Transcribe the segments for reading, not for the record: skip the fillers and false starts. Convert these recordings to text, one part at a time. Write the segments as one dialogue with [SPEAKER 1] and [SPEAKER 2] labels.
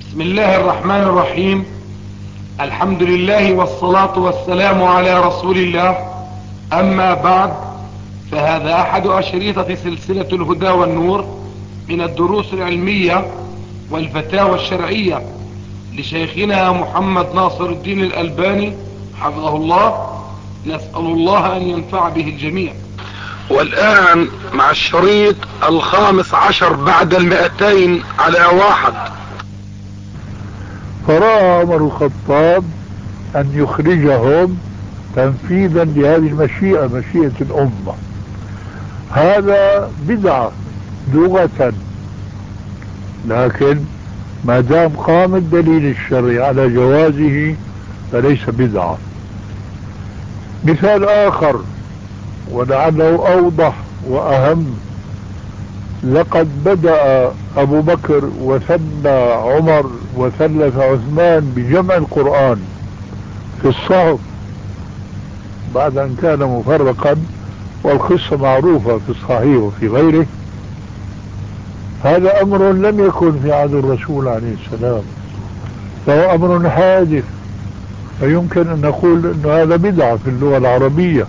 [SPEAKER 1] بسم الله الرحمن الرحيم. الحمد لله والصلاة والسلام على رسول الله. أما بعد، فهذا أحد أشريطة سلسلة الهدى والنور من الدروس العلمية والفتاوى الشرعية لشيخنا محمد ناصر الدين الألباني حفظه الله. نسأل الله أن ينفع به الجميع. والآن مع الشريط 15 بعد 200 على 1.
[SPEAKER 2] فرأى عمر الخطاب أن يخرجهم تنفيذا لهذه المشيئة، مشيئة الأمة. هذا بدعة لغة، لكن ما دام قام الدليل الشرعي على جوازه فليس بدعة. مثال آخر ولعله أوضح وأهم: لقد بدأ أبو بكر وثنى عمر وثلث عثمان بجمع القرآن في الصحف بعد أن كان مفرقا، والقصة معروفة في الصحيح وفي غيره. هذا أمر لم يكن في عهد الرسول عليه السلام، فهو أمر حادث، فيمكن أن نقول أن هذا بدعة في اللغة العربية،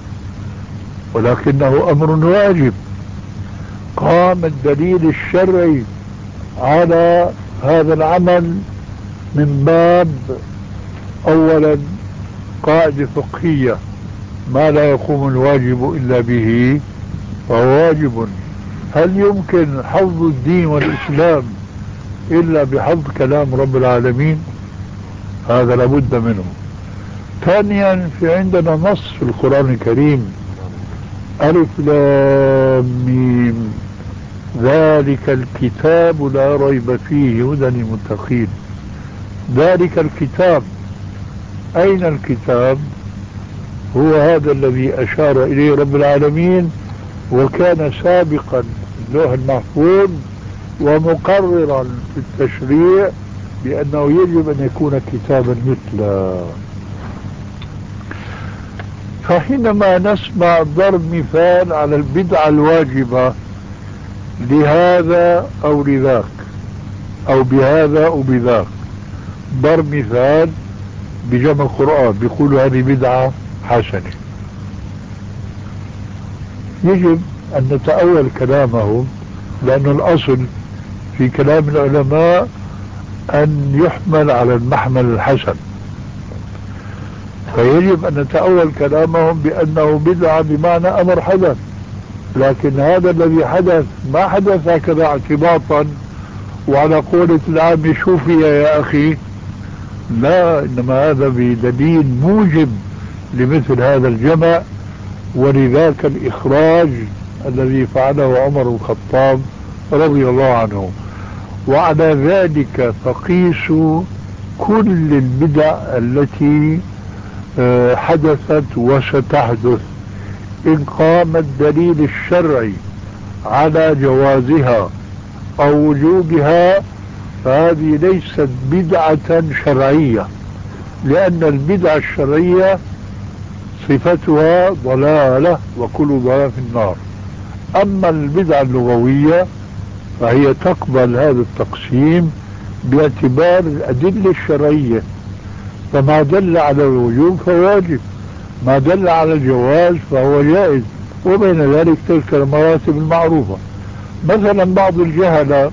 [SPEAKER 2] ولكنه أمر واجب. قام الدليل الشرعي على هذا العمل من باب أولا قاعدة فقهية: ما لا يقوم الواجب إلا به فهو واجب. هل يمكن حفظ الدين والإسلام إلا بحفظ كلام رب العالمين؟ هذا لابد منه. ثانيا، في عندنا نص في القرآن الكريم: ألف لام ميم ذلك الكتاب لا ريب فيه هدى للمتقين. ذلك الكتاب، أين الكتاب؟ هو هذا الذي أشار إليه رب العالمين، وكان سابقا في اللوح المحفوظ ومقررا في التشريع بأنه يجب أن يكون كتابا مثله. فحينما نسمع ضرب مثال على البدعة الواجبة لهذا أو لذاك أو بهذا أو بذاك، ضرب مثال بجمع القرآن، بيقولوا هذه بدعة حسنة، يجب أن نتأول كلامهم، لأن الأصل في كلام العلماء أن يحمل على المحمل الحسن، فيجب أن نتأول كلامهم بأنه بدعة بمعنى أمر حدث. لكن هذا الذي حدث ما حدث هكذا اعتباطا وعلى قولة العام شوفي يا أخي، لا، إنما هذا بدليل موجب لمثل هذا الجمع، ولذاك الإخراج الذي فعله عمر الخطاب رضي الله عنه. وعلى ذلك فقيسوا كل البدع التي حدثت وستحدث، إن قام الدليل الشرعي على جوازها أو وجوبها فهذه ليست بدعة شرعية، لأن البدعة الشرعية صفتها ضلالة وكل ضلالة في النار. أما البدعة اللغوية فهي تقبل هذا التقسيم باعتبار الأدلة الشرعية، فما دل على الوجوب فواجب، ما دل على الجواز فهو جائز، وبين ذلك تلك المراتب المعروفة. مثلا بعض الجهلة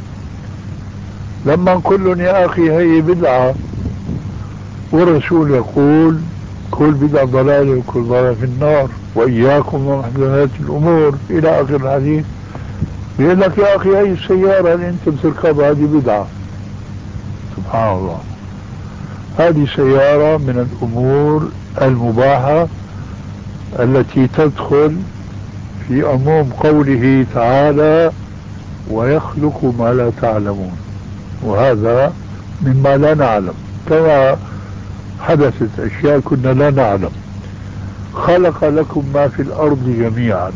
[SPEAKER 2] لما نقول لهم يا أخي هي بدعة، والرسول يقول كل بدعة ضلالة وكل ضلالة في النار وإياكم ومحدثات الأمور إلى آخر الحديث، يقول لك يا أخي هي السيارة اللي أنت بتركبها هذه بدعة. سبحان الله، هذه سيارة من الأمور المباحة التي تدخل في عموم قوله تعالى ويخلق ما لا تعلمون، وهذا مما لا نعلم، كما حدثت أشياء كنا لا نعلم. خلق لكم ما في الأرض جميعا،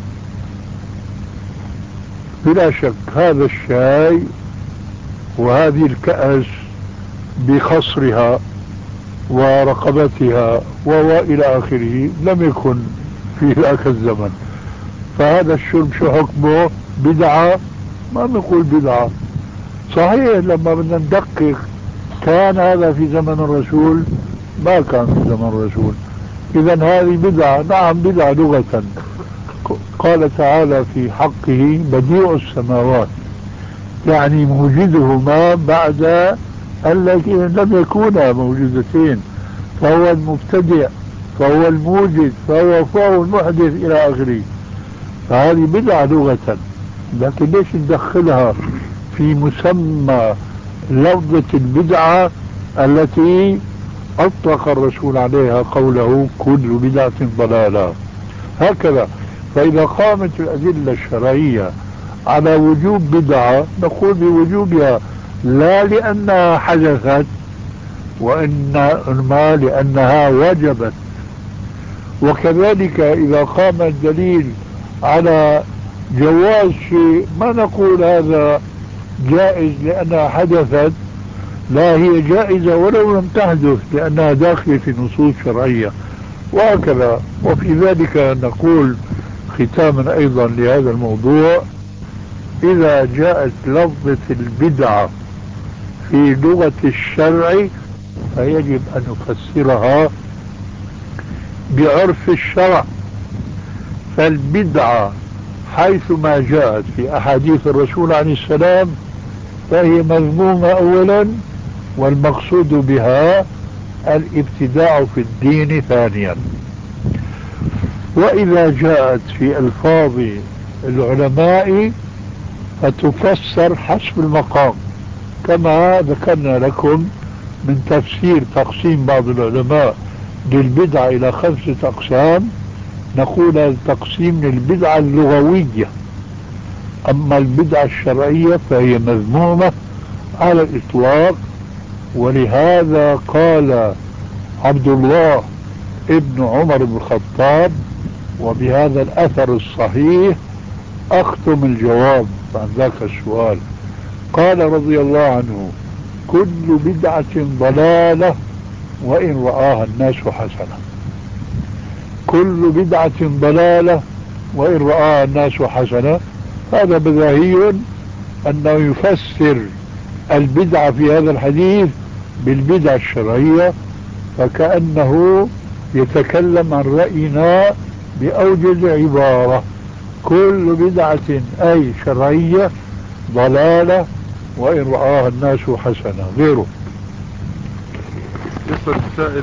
[SPEAKER 2] بلا شك هذا الشاي وهذه الكأس بخصرها ورقبتها وإلى آخره لم يكن في ذاك الزمن، فهذا الشرب شو حكمه؟ بدعة؟ ما نقول بدعة، صحيح لما بدنا ندقق كان هذا في زمن الرسول؟ ما كان في زمن الرسول. إذا هذه بدعة، نعم بدعة لغة. قال تعالى في حقه بديع السماوات، يعني موجدهما بعد التي لم يكونا موجودتين، فهو المبتدع، فهو الموجد، فهو المحدث إلى آخره. فهذه بدعة لغة، لكن ليش ندخلها في مسمى لفظة البدعة التي أطلق الرسول عليها قوله كل بدعة ضلالة؟ هكذا. فإذا قامت الأدلة الشرعية على وجوب بدعة نقول بوجوبها، لا لأنها حدثت، وإنما لأنها وجبت. وكذلك إذا قام الدليل على جواز شيء ما نقول هذا جائز لأنها حدثت، لا هي جائزة ولو لم تحدث لأنها داخلة في نصوص شرعية، وهكذا. وفي ذلك نقول ختاما أيضا لهذا الموضوع، إذا جاءت لفظة البدعة في لغة الشرع فيجب أن نفسرها بعرف الشرع. فالبدعة حيثما جاءت في أحاديث الرسول عليه السلام فهي مذمومة أولا، والمقصود بها الابتداع في الدين ثانيا. وإذا جاءت في ألفاظ العلماء فتفسر حسب المقام، كما ذكرنا لكم من تفسير تقسيم بعض العلماء للبدعة إلى 5 أقسام. نقول التقسيم للبدعة اللغوية، أما البدعة الشرعية فهي مذمومة على الإطلاق. ولهذا قال عبد الله ابن عمر بن الخطاب، وبهذا الأثر الصحيح أختم الجواب عن ذاك السؤال، قال رضي الله عنه كل بدعة ضلالة وإن رآها الناس حسنة. كل بدعة ضلالة وإن رآها الناس حسنة. هذا بداهي أنه يفسر البدعة في هذا الحديث بالبدعة الشرعية، فكأنه يتكلم عن رأينا بأوجز عبارة. كل بدعة أي شرعية ضلالة وإن رآها الناس حسنة. غيره.
[SPEAKER 3] يسأل السائل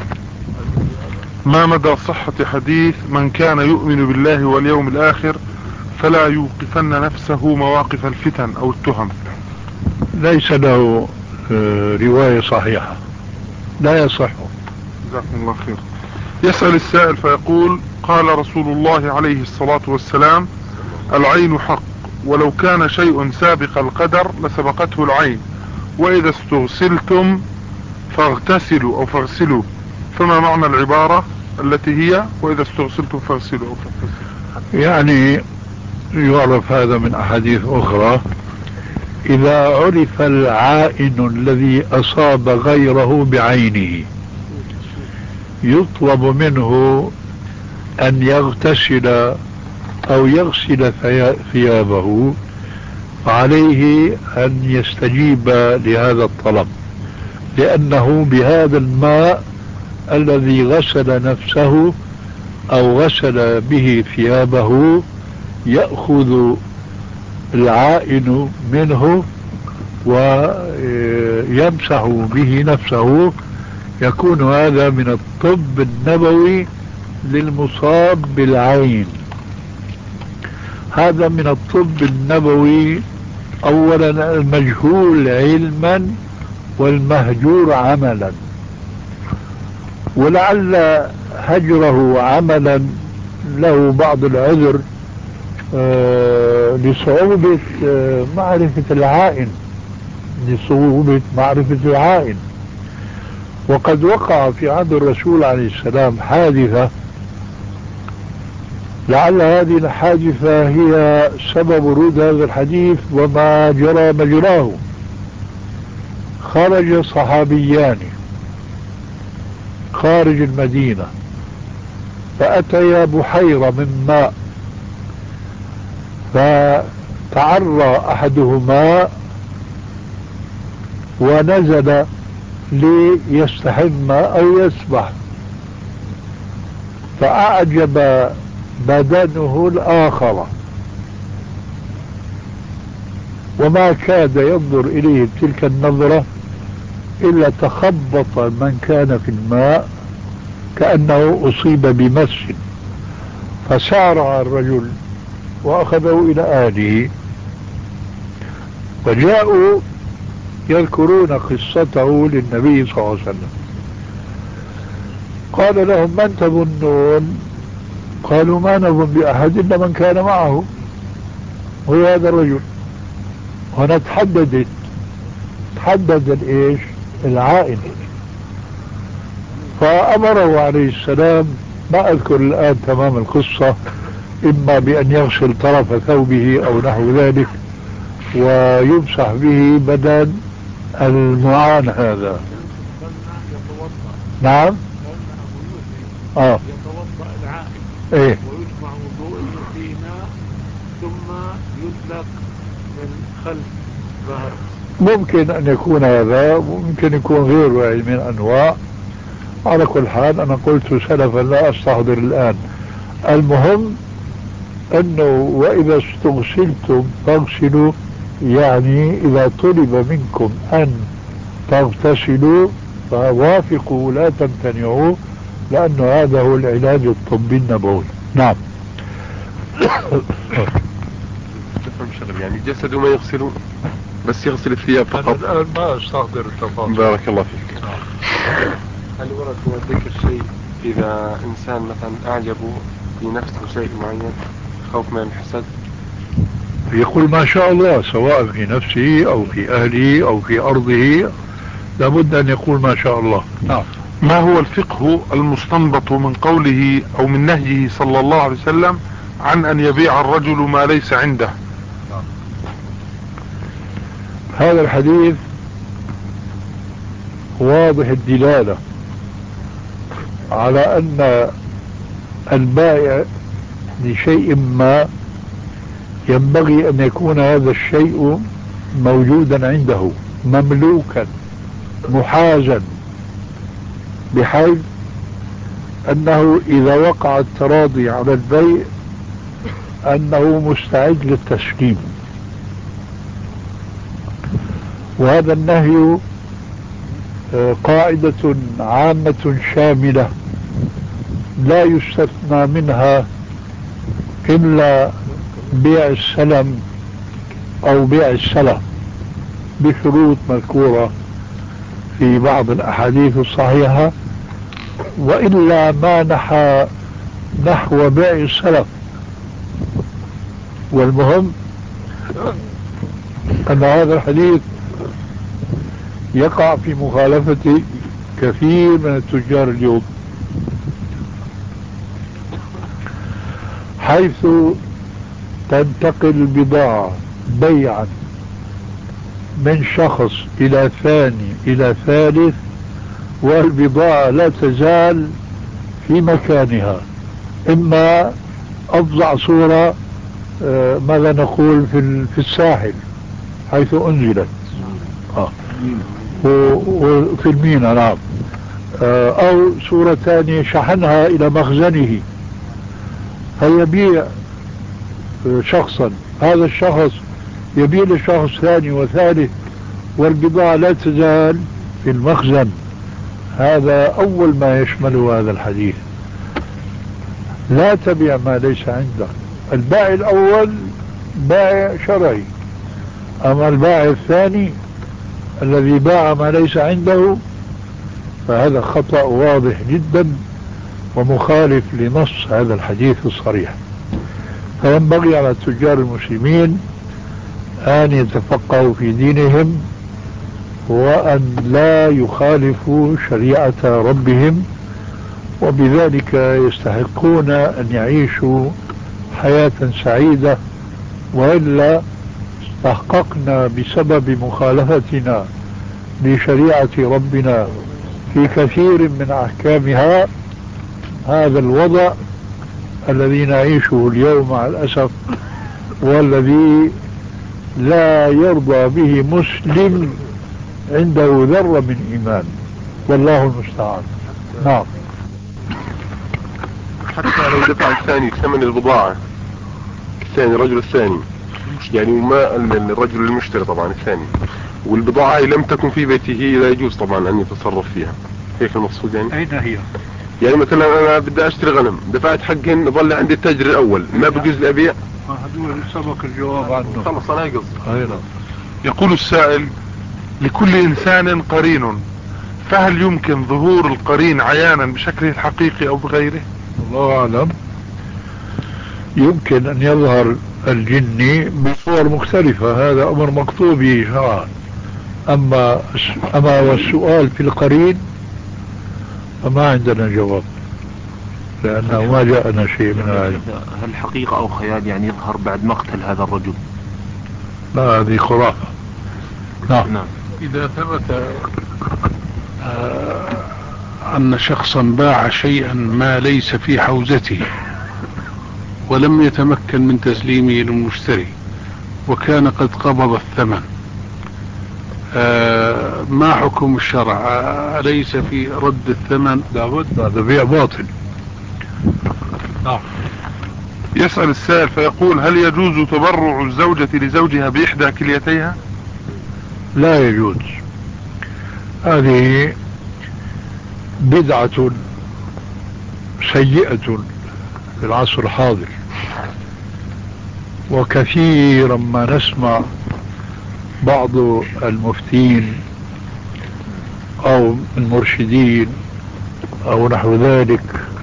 [SPEAKER 3] ما مدى صحة حديث من كان يؤمن بالله واليوم الآخر فلا يوقفن نفسه مواقف الفتن أو التهم؟
[SPEAKER 2] ليس له رواية صحيحة، لا يصح.
[SPEAKER 3] جزاكم الله خير. يسأل السائل فيقول قال رسول الله عليه الصلاة والسلام العين حق، ولو كان شيء سابق القدر لسبقته العين، وإذا استغسلتم فاغتسلوا أو فاغسلوا، فما معنى العبارة التي هي وإذا استغسلتم فاغسلوا أو فاغتسلوا؟
[SPEAKER 2] يعني يعرف هذا من أحاديث أخرى، إذا عرف العائن الذي أصاب غيره بعينه يطلب منه أن يغتسل أو يغسل ثيابه، فعليه أن يستجيب لهذا الطلب، لأنه بهذا الماء الذي غسل نفسه أو غسل به ثيابه يأخذ العائن منه ويمسح به نفسه. يكون هذا من الطب النبوي للمصاب بالعين. هذا من الطب النبوي أولا المجهول علما والمهجور عملا، ولعل هجره عملا له بعض العذر لصعوبة معرفة العائن، لصعوبة معرفة العائن. وقد وقع في عهد الرسول عليه السلام حادثة، لعل هذه الحادثة هي سبب ورود هذا الحديث وما جرى مجراه. خرج صحابيان خارج المدينة فأتيا بحيرة من ماء، فتعرى أحدهما ونزل ليستحم أو يسبح، فأعجب بدنه الآخر وما كاد ينظر إليه بتلك النظرة إلا تخبط من كان في الماء كأنه أصيب بمس، فسارع الرجل وأخذه إلى أهله، فجاءوا يذكرون قصته للنبي صلى الله عليه وسلم. قال لهم: من تظنون؟ قالوا: ما نظن بأحد إلا من كان معه، هو هذا الرجل. هنا تحدد الإيش؟ العائد. فأمره عليه السلام، ما أذكر الآن تمام القصة، إما بأن يغسل طرف ثوبه أو نحو ذلك ويمسح به بدن المعان هذا. نعم.
[SPEAKER 4] يتوضأ العائد
[SPEAKER 2] ايه،
[SPEAKER 4] ويجمع وضوءه في ماء ثم يدلق من خلف ظهر.
[SPEAKER 2] ممكن أن يكون هذا، ممكن يكون غيره يعني من أنواع. على كل حال أنا قلت سلفا لا أستحضر الآن. المهم أنه وإذا استغسلتم فاغسلوا، يعني إذا طلب منكم أن تغتسلوا فوافقوا لا تمتنعوا، لأنه هذا هو العلاج الطبي النبوي. نعم.
[SPEAKER 5] تفهم شغل يعني جسده ما يغسلون، بس يغسل الثياب فقط.
[SPEAKER 2] أنا الآن ما أستحضر التفاصيل.
[SPEAKER 5] بارك الله فيك.
[SPEAKER 4] هل ورد هو ذكر شيء إذا إنسان مثلا أعجبه في نفسه شيء معين خوف من الحسد؟
[SPEAKER 2] يقول ما شاء الله، سواء في نفسه أو في أهله أو في أرضه، لابد أن يقول ما شاء الله. نعم.
[SPEAKER 3] ما هو الفقه المستنبط من قوله أو من نهيه صلى الله عليه وسلم عن أن يبيع الرجل ما ليس عنده؟
[SPEAKER 2] هذا الحديث واضح الدلالة على أن البائع لشيء ما ينبغي أن يكون هذا الشيء موجودا عنده، مملوكا محازا، بحيث أنه إذا وقع التراضي على البيع أنه مستعد للتسليم. وهذا النهي قاعدة عامة شاملة لا يستثنى منها إلا بيع السلم أو بيع السلف بشروط مذكورة في بعض الأحاديث الصحيحة، وإلا ما نحى نحو بيع السلف. والمهم أن هذا الحديث يقع في مخالفة كثير من التجار اليوم، حيث تنتقل البضاعة بيعا من شخص إلى ثاني إلى ثالث، والبضاعة لا تزال في مكانها. إما أفظع صورة ماذا نقول في الساحل حيث أنزلت، وفي المينا، نعم، أو صورة ثانية شحنها إلى مخزنه فيبيع شخصا، هذا الشخص يبيع لشخص ثاني وثالث والبضاعة لا تزال في المخزن. هذا أول ما يشمله هذا الحديث. لا تبيع ما ليس عندك. البائع الأول بائع شرعي، أما البائع الثاني الذي باع ما ليس عنده فهذا خطأ واضح جدا ومخالف لنص هذا الحديث الصريح. فينبغي على التجار المسلمين أن يتفقهوا في دينهم وأن لا يخالفوا شريعة ربهم، وبذلك يستحقون أن يعيشوا حياة سعيدة. وإلا استحققنا بسبب مخالفتنا لشريعة ربنا في كثير من أحكامها هذا الوضع الذي نعيشه اليوم مع الأسف، والذي لا يرضى به مسلم عنده ذرة من إيمان، والله المستعان. نعم.
[SPEAKER 5] حتى لو دفع الثاني ثمن البضاعة، الثاني الرجل الثاني يعني ما الرجل المشتري طبعا الثاني، والبضاعة لم تكن في بيته، لا يجوز طبعا أن يتصرف فيها. هيك المقصود يعني؟
[SPEAKER 2] أين هي؟
[SPEAKER 5] يعني مثلا أنا بدي أشتري غنم، دفعت حقهن، ظل عندي التاجر الأول، ما بجوز لي أبيع؟
[SPEAKER 2] هذول سبق الجواب عنه.
[SPEAKER 5] خلص أنا قصدي.
[SPEAKER 2] أيضا.
[SPEAKER 3] يقول السائل: لكل إنسان قرين، فهل يمكن ظهور القرين عيانا بشكله الحقيقي أو بغيره؟
[SPEAKER 2] الله أعلم. يمكن أن يظهر الجني بصور مختلفة، هذا أمر مكتوب به شرعا. أما والسؤال في القرين فما عندنا جواب، لأنه ما جاءنا شيء من العلم.
[SPEAKER 6] هل حقيقة أو خيال يعني يظهر بعد مقتل هذا الرجل؟
[SPEAKER 2] لا، هذه خرافة. نعم.
[SPEAKER 7] إذا ثبت أن شخصا باع شيئا ما ليس في حوزته ولم يتمكن من تسليمه للمشتري وكان قد قبض الثمن، ما حكم الشرع؟ أليس في رد الثمن؟
[SPEAKER 2] لابد، هذا بيع باطل. نعم.
[SPEAKER 3] يسأل السائل فيقول: هل يجوز تبرع الزوجة لزوجها بإحدى كليتيها؟
[SPEAKER 2] لا يجوز. هذه بدعة سيئة في العصر الحاضر، وكثيرا ما نسمع بعض المفتين أو المرشدين أو نحو ذلك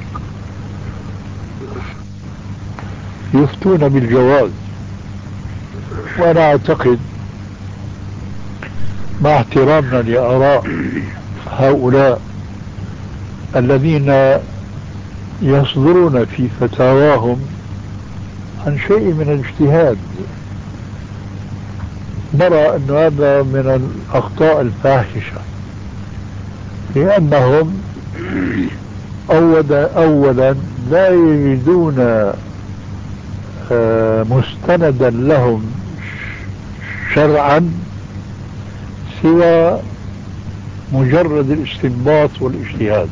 [SPEAKER 2] يفتون بالجواز. وأنا أعتقد مع احترامنا لآراء هؤلاء الذين يصدرون في فتاواهم عن شيء من الاجتهاد، نرى أن هذا من الأخطاء الفاحشة، لأنهم أولا لا يجدون مستندا لهم شرعا سوى مجرد الاستنباط والاجتهاد،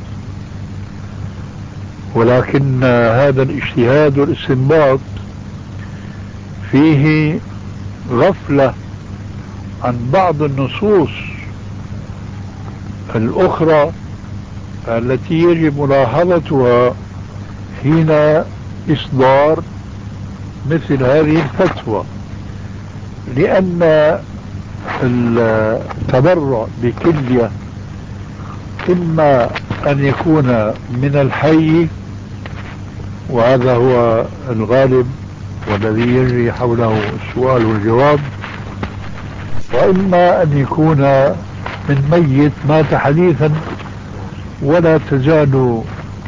[SPEAKER 2] ولكن هذا الاجتهاد والاستنباط فيه غفلة عن بعض النصوص الأخرى التي يجب ملاحظتها حين إصدار مثل هذه الفتوى. لأن التبرع بكلية إما أن يكون من الحي، وهذا هو الغالب والذي يجري حوله السؤال والجواب، وإما أن يكون من ميت مات حديثا، ولا تزال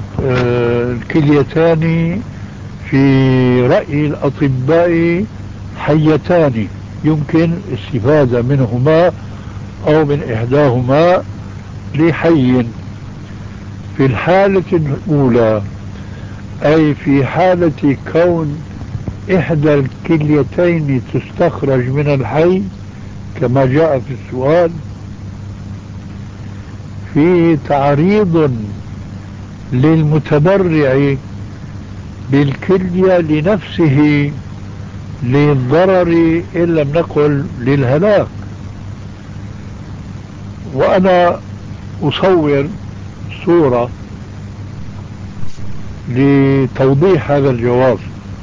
[SPEAKER 2] الكليتان في رأي الأطباء حيتان، يمكن الاستفادة منهما أو من إحداهما لحي. في الحالة الأولى، أي في حالة كون إحدى الكليتين تستخرج من الحي كما جاء في السؤال، في تعريض للمتبرع بالكلية لنفسه للضرر إن لم نقل للهلاك. وأنا أصور صورة لتوضيح هذا الجواب.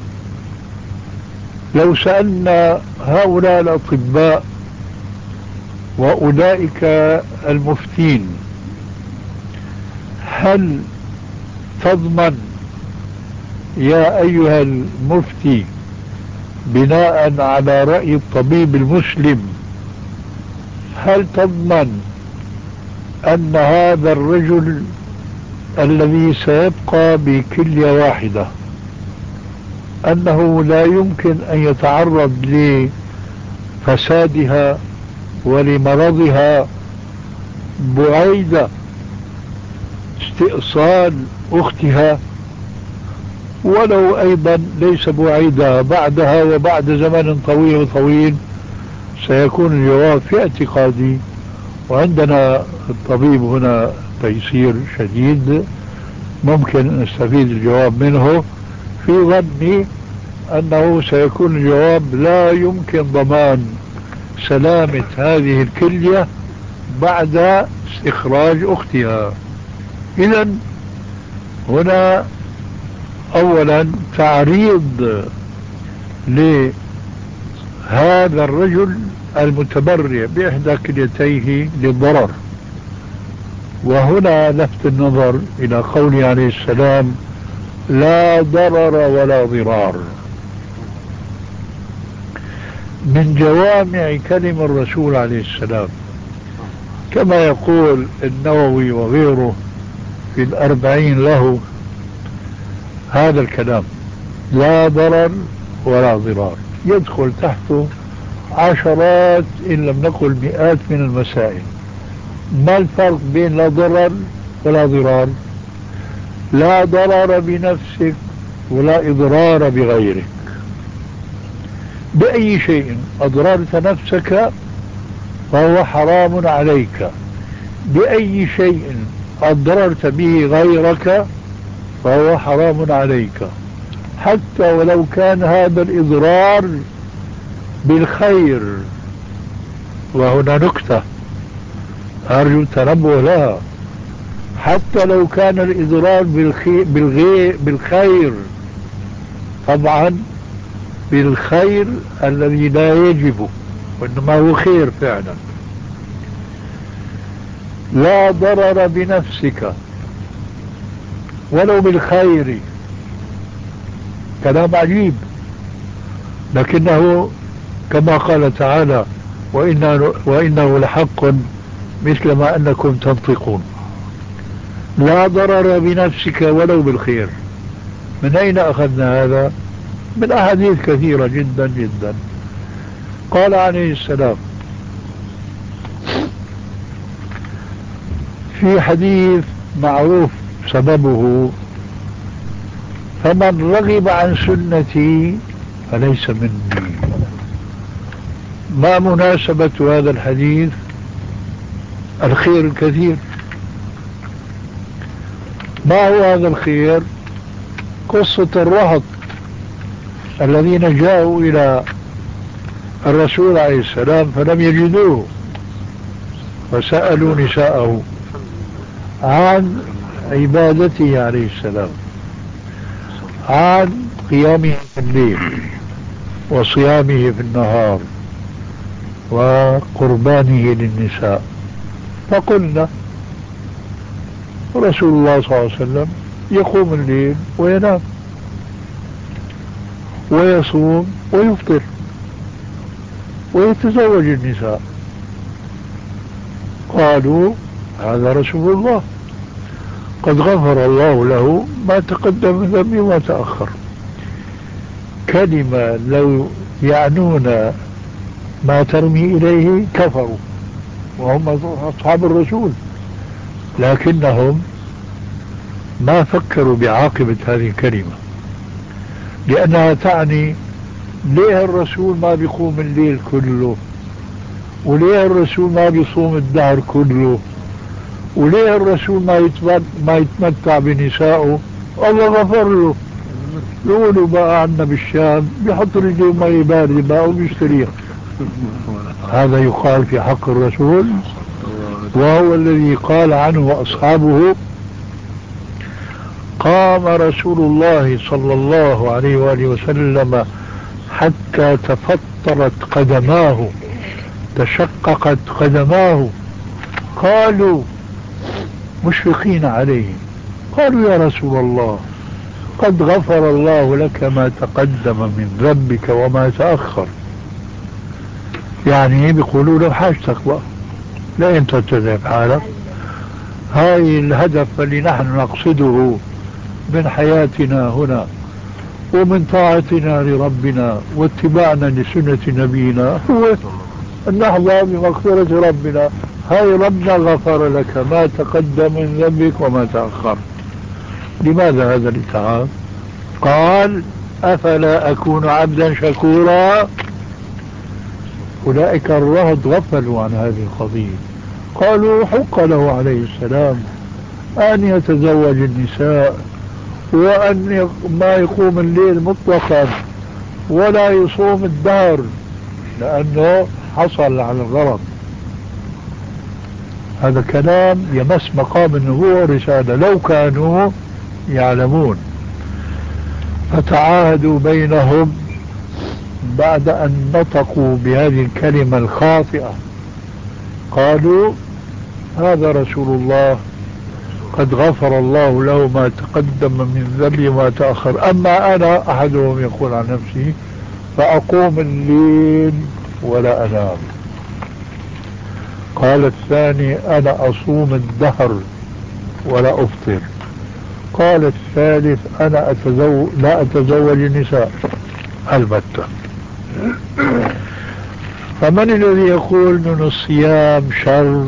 [SPEAKER 2] لو سألنا هؤلاء الأطباء وأولئك المفتين: هل تضمن يا أيها المفتي بناء على رأي الطبيب المسلم، هل تضمن أن هذا الرجل الذي سيبقى بكلية واحدة أنه لا يمكن أن يتعرض لفسادها ولمرضها بعيد استئصال أختها، ولو أيضا ليس بعيدة بعدها وبعد زمن طويل سيكون الجواب في اعتقادي وعندنا الطبيب هنا تيسير شديد ممكن نستفيد الجواب منه، في ظني أنه سيكون الجواب لا يمكن ضمان سلامة هذه الكلية بعد استخراج أختها. إذن هنا أولا تعريض لهذا الرجل المتبرع بإحدى كليتيه للضرر. وهنا لفت النظر إلى قوله عليه السلام لا ضرر ولا ضرار. من جوامع كلم الرسول عليه السلام، كما يقول النووي وغيره في الأربعين له هذا الكلام، لا ضرر ولا ضرار، يدخل تحته عشرات إن لم نقل مئات من المسائل. ما الفرق بين لا ضرر ولا ضرار؟ لا ضرر بنفسك ولا إضرار بغيرك. بأي شيء أضررت نفسك فهو حرام عليك، بأي شيء أضررت به غيرك فهو حرام عليك، حتى ولو كان هذا الإضرار بالخير. وهنا نكتة أرجو التنبه لها، حتى لو كان الإضرار بالخير، طبعا بالخير الذي لا يجب وإنما هو خير فعلا. لا ضرر بنفسك ولو بالخير، كلام عجيب، لكنه كما قال تعالى وإنه لحق مثل ما أنكم تنطقون. لا ضرر بنفسك ولو بالخير. من أين أخذنا هذا؟ من أحاديث كثيرة جدا جدا. قال عليه السلام في حديث معروف سببه فمن رغب عن سنتي فليس مني. ما مناسبة هذا الحديث؟ الخير الكثير. ما هو هذا الخير؟ قصة الرهط الذين جاءوا إلى الرسول عليه السلام فلم يجدوه، فسألوا نساءه عن عبادته عليه السلام، عن قيامه في الليل وصيامه في النهار وقربانه للنساء. فقلنا رسول الله صلى الله عليه وسلم يقوم الليل وينام ويصوم ويفطر ويتزوج النساء. قالوا هذا رسول الله قد غفر الله له ما تقدم من ذنبه وما تأخر. كلمة لو يعنون ما ترمي إليه كفروا، وهم أصحاب الرسول، لكنهم ما فكروا بعاقبة هذه الكلمة، لأنها تعني ليه الرسول ما بيقوم الليل كله، وليه الرسول ما بيصوم الدهر كله، وليه الرسول ما يتمتع بنسائه؟ الله غفر له. يقولوا بقى عنا بالشام بيحط رجله مي باردة بقى وبيستريح. هذا يقال في حق الرسول، وهو الذي قال عنه أصحابه قام رسول الله صلى الله عليه وآله وسلم حتى تفطرت قدماه، تشققت قدماه. قالوا مشفقين عليه، قالوا يا رسول الله قد غفر الله لك ما تقدم من ذنبك وما تأخر. يعني بيقولوا له حاجتك بقى، لا انت تذهب حالك. هاي الهدف اللي نحن نقصده من حياتنا هنا ومن طاعتنا لربنا واتباعنا لسنة نبينا هو أن نحظى بمغفرة ربنا. هاي ربنا غفر لك ما تقدم من ذنبك وما تأخر. لماذا هذا الاتعاب؟ قال أفلا أكون عبدا شكورا. أولئك الرهط غفلوا عن هذه القضية، قالوا حق له عليه السلام أن يتزوج النساء وأن ما يقوم الليل مطلقا ولا يصوم الدهر لأنه حصل على الغرض. هذا كلام يمس مقام النبوة والرسالة لو كانوا يعلمون. فتعاهدوا بينهم بعد أن نطقوا بهذه الكلمة الخاطئة، قالوا هذا رسول الله قد غفر الله له ما تقدم من ذنبه وما تأخر، أما أنا أحدهم يقول عن نفسه فأقوم الليل ولا أنام. قال الثاني أنا أصوم الدهر ولا أفطر. قال الثالث أنا لا أتزوج النساء البتة. فمن الذي يقول من الصيام شر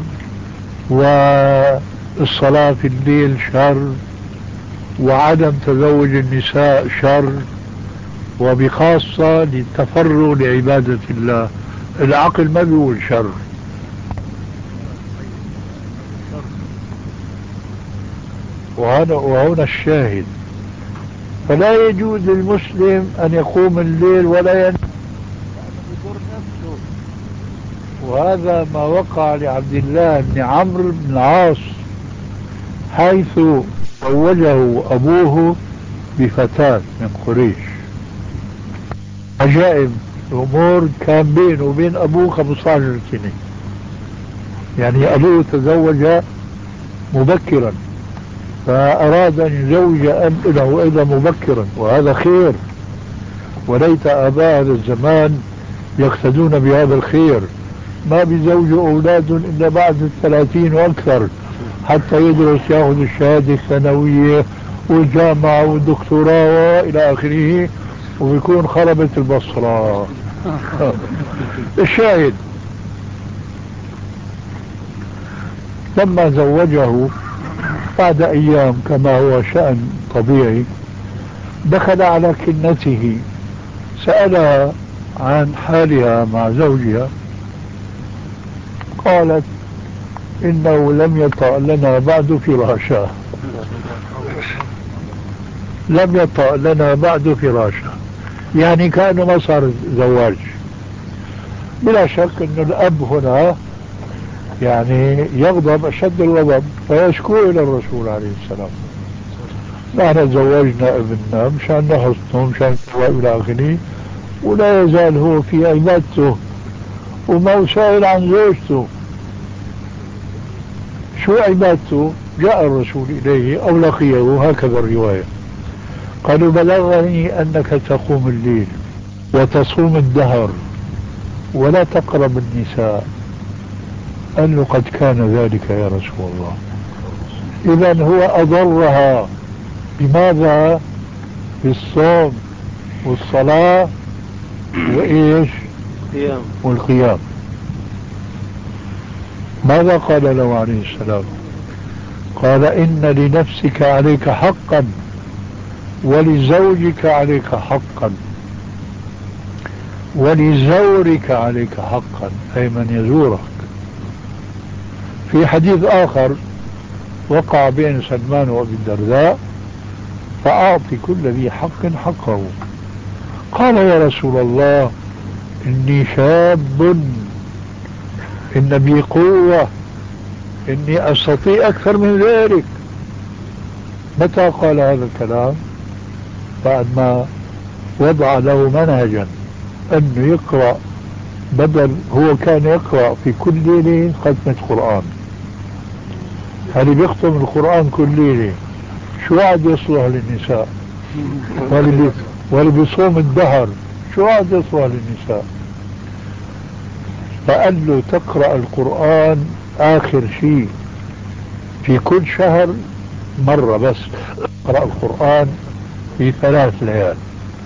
[SPEAKER 2] والصلاة في الليل شر وعدم تزوج النساء شر وبخاصة للتفرغ لعبادة الله؟ العقل ما بيقول شر. وهنا الشاهد. فلا يجوز للمسلم أن يقوم الليل ولا ينام يضر نفسه. وهذا ما وقع لعبد الله بن عمرو بن العاص حيث زوجه أبوه بفتاة من قريش. عجائب الأمور، كان بينه وبين أبوه 15 سنة، يعني أبوه تزوج مبكرا فأراد أن يزوج ابنه أيضا مبكرا، وهذا خير، وليت آباء هذا الزمان يقتدون بهذا الخير. ما بيزوجوا أولاد إلا بعد 30 وأكثر حتى يدرس يأخذ الشهادة الثانوية والجامعة والدكتوراه وإلى آخره، وبيكون خربت البصرة. الشاهد لما زوجه بعد أيام كما هو شأن طبيعي دخل على كنته سألها عن حالها مع زوجها، قالت إنه لم يطأ لنا بعد فراشا. لم يطأ لنا بعد فراشا، يعني كأنه ما صار زواج. بلا شك أن الأب هنا يعني يغضب أشد الغضب فيشكو إلى الرسول عليه السلام، نحن زوجنا ابننا مشان نحصنه مشان إلى آخره، ولا يزال هو في عبادته وما سائل عن زوجته. شو عبادته؟ جاء الرسول إليه أو لقيه، هكذا الرواية، قالوا بلغني أنك تقوم الليل وتصوم الدهر ولا تقرب النساء. قال له قد كان ذلك يا رسول الله. إذن هو أضرها بماذا؟ بالصوم والصلاة وإيش؟ والقيام. ماذا قال له عليه السلام؟ قال إن لنفسك عليك حقا ولزوجك عليك حقا ولزورك عليك حقا، أي من يزورك. في حديث آخر وقع بين سلمان وأبي الدرداء فأعطي كل ذي حق حقه. قال يا رسول الله إني شاب، إن بي قوة، إني أستطيع أكثر من ذلك. متى قال هذا الكلام؟ بعد ما وضع له منهجا أنه يقرأ، بدل هو كان يقرأ في كل ليلة ختمة قرآن، هل بيختم القرآن كل ليلة شو عاد يصلح للنساء؟ واللي بيصوم الدهر شو عاد يصلح للنساء؟ فقال له تقرأ القرآن آخر شيء في كل شهر مرة بس، اقرأ القرآن في 3 ليال.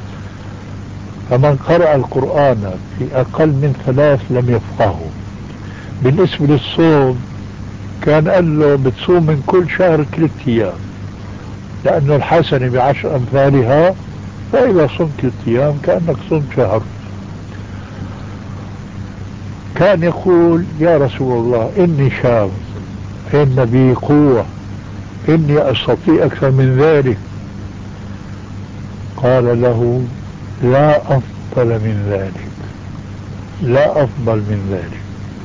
[SPEAKER 2] فمن قرأ القرآن في أقل من 3 لم يفقهه. بالنسبة للصوم كان قال له بتصوم من كل شهر 3 أيام، لأنه الحسنة ب10 أمثالها، فإذا صمت 3 أيام كأنك صمت شهر. كان يقول يا رسول الله إني شاب، إن بي قوة، إني أستطيع أكثر من ذلك. قال له لا أفضل من ذلك، لا أفضل من ذلك.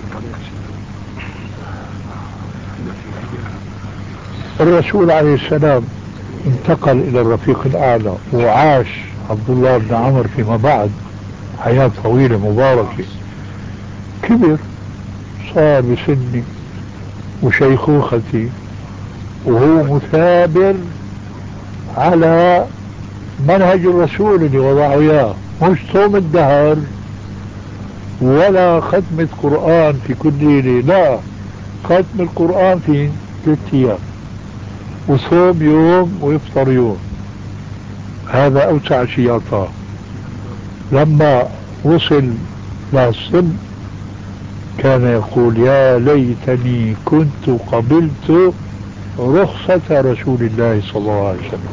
[SPEAKER 2] الرسول عليه السلام انتقل إلى الرفيق الأعلى، وعاش عبد الله بن عمر فيما بعد حياة طويلة مباركة. كبر، صار بسني وشيخوختي، وهو مثابر على منهج الرسول اللي وضعه اياه، مش صوم الدهر ولا ختمة قرآن في كل ليلة، لا، ختم القرآن في 3 أيام، وصوم يوم ويفطر يوم. هذا أوسع شيء أعطاه. لما وصل للسن كان يقول يا ليتني كنت قبلت رخصة رسول الله صلى الله عليه وسلم.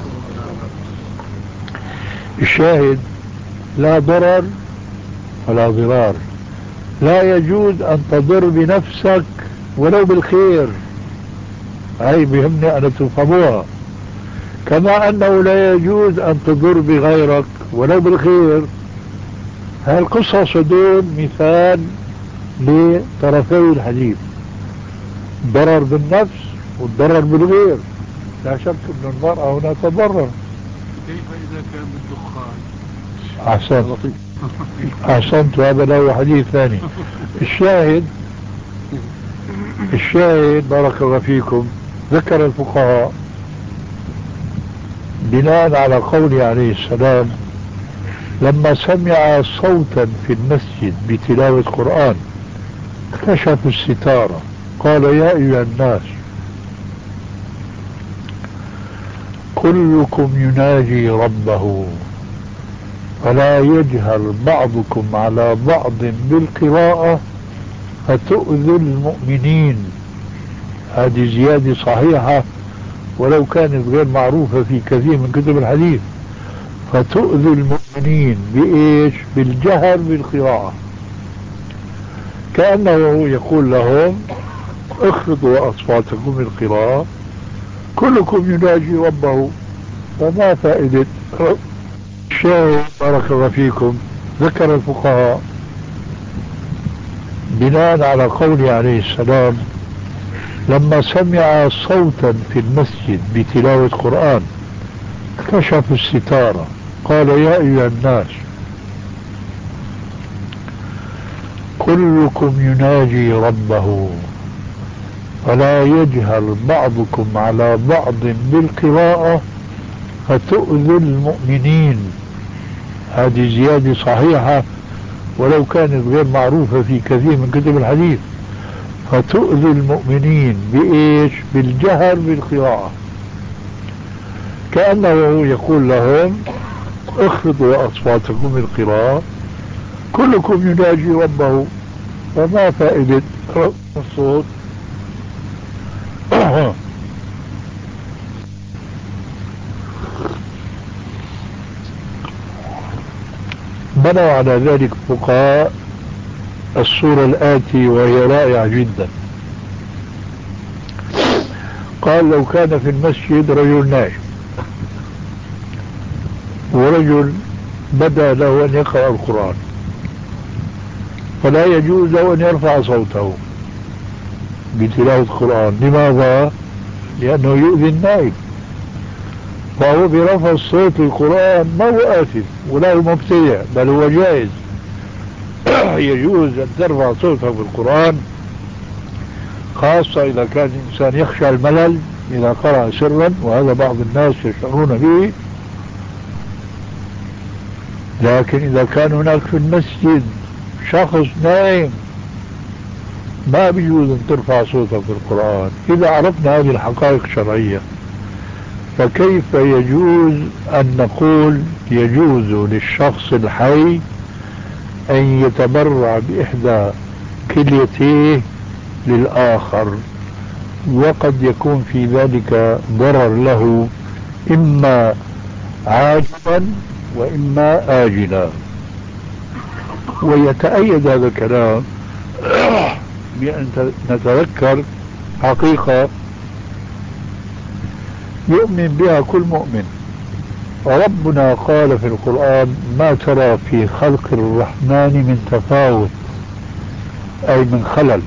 [SPEAKER 2] الشاهد لا ضرر ولا ضرار، لا يجوز أن تضر بنفسك ولو بالخير، هاي بهمني أن تفهموها. كما أنه لا يجوز أن تضر بغيرك ولو بالخير. هاي القصص دول مثال لطرفي الحديث، ضرر بالنفس والضرر بالغير. لا شك أن المرأة هنا تضرر.
[SPEAKER 7] كيف إذا كان بالدخان؟
[SPEAKER 2] أحسنت، أحسنت، هذا له حديث ثاني. الشاهد بارك الله فيكم، ذكر الفقهاء بناء على قوله عليه السلام لما سمع صوتا في المسجد بتلاوة قرآن كشف الستارة قال يا أيها الناس كلكم يناجي ربه فلا يجهر بعضكم على بعض بالقراءة فتؤذي المؤمنين. هذه زيادة صحيحة ولو كانت غير معروفة في كثير من كتب الحديث. فتؤذي المؤمنين بإيش؟ بالجهر بالقراءة، كأنه يقول لهم اخفضوا أصواتكم بالقراءة، كلكم يناجي ربه، فما فائدة؟ الشاهد بارك الله فيكم، ذكر الفقهاء بناء على قوله عليه السلام لما سمع صوتا في المسجد بتلاوة قرآن كشف الستارة قال يا أيها الناس كلكم يناجي ربه فلا يجهر بعضكم على بعض بالقراءة فتؤذي المؤمنين. هذه زيادة صحيحة ولو كانت غير معروفة في كثير من كتب الحديث. فتؤذي المؤمنين بإيش؟ بالجهر بالقراءة، كأنه يقول لهم اخفضوا أصواتكم بالقراءة، كلكم يناجي ربه، فما فائدة الصوت؟ بنوا على ذلك فقهاء الصورة الآتي وهي رائعة جدا. قال لو كان في المسجد رجل نائم ورجل بدأ له أن يقرأ القرآن فلا يجوز له أن يرفع صوته بتلاوة القرآن. لماذا؟ لأنه يؤذي النائم، فهو برفع الصوت بالقرآن ما هو آثم ولا هو مبتدع، بل هو جائز. يجوز أن ترفع صوتك بالقرآن، خاصة إذا كان الإنسان يخشى الملل إذا قرأ سرا، وهذا بعض الناس يشعرون به. لكن إذا كان هناك في المسجد شخص نائم ما بيجوز أن ترفع صوتك بالقرآن. إذا عرفنا هذه الحقائق الشرعية فكيف يجوز أن نقول يجوز للشخص الحي أن يتبرع بإحدى كليتيه للآخر، وقد يكون في ذلك ضرر له إما عاجلا وإما آجلا. ويتأيد هذا الكلام بأن نتذكر حقيقة يؤمن بها كل مؤمن. وربنا قال في القرآن: ما ترى في خلق الرحمن من تفاوت، أي من خلل،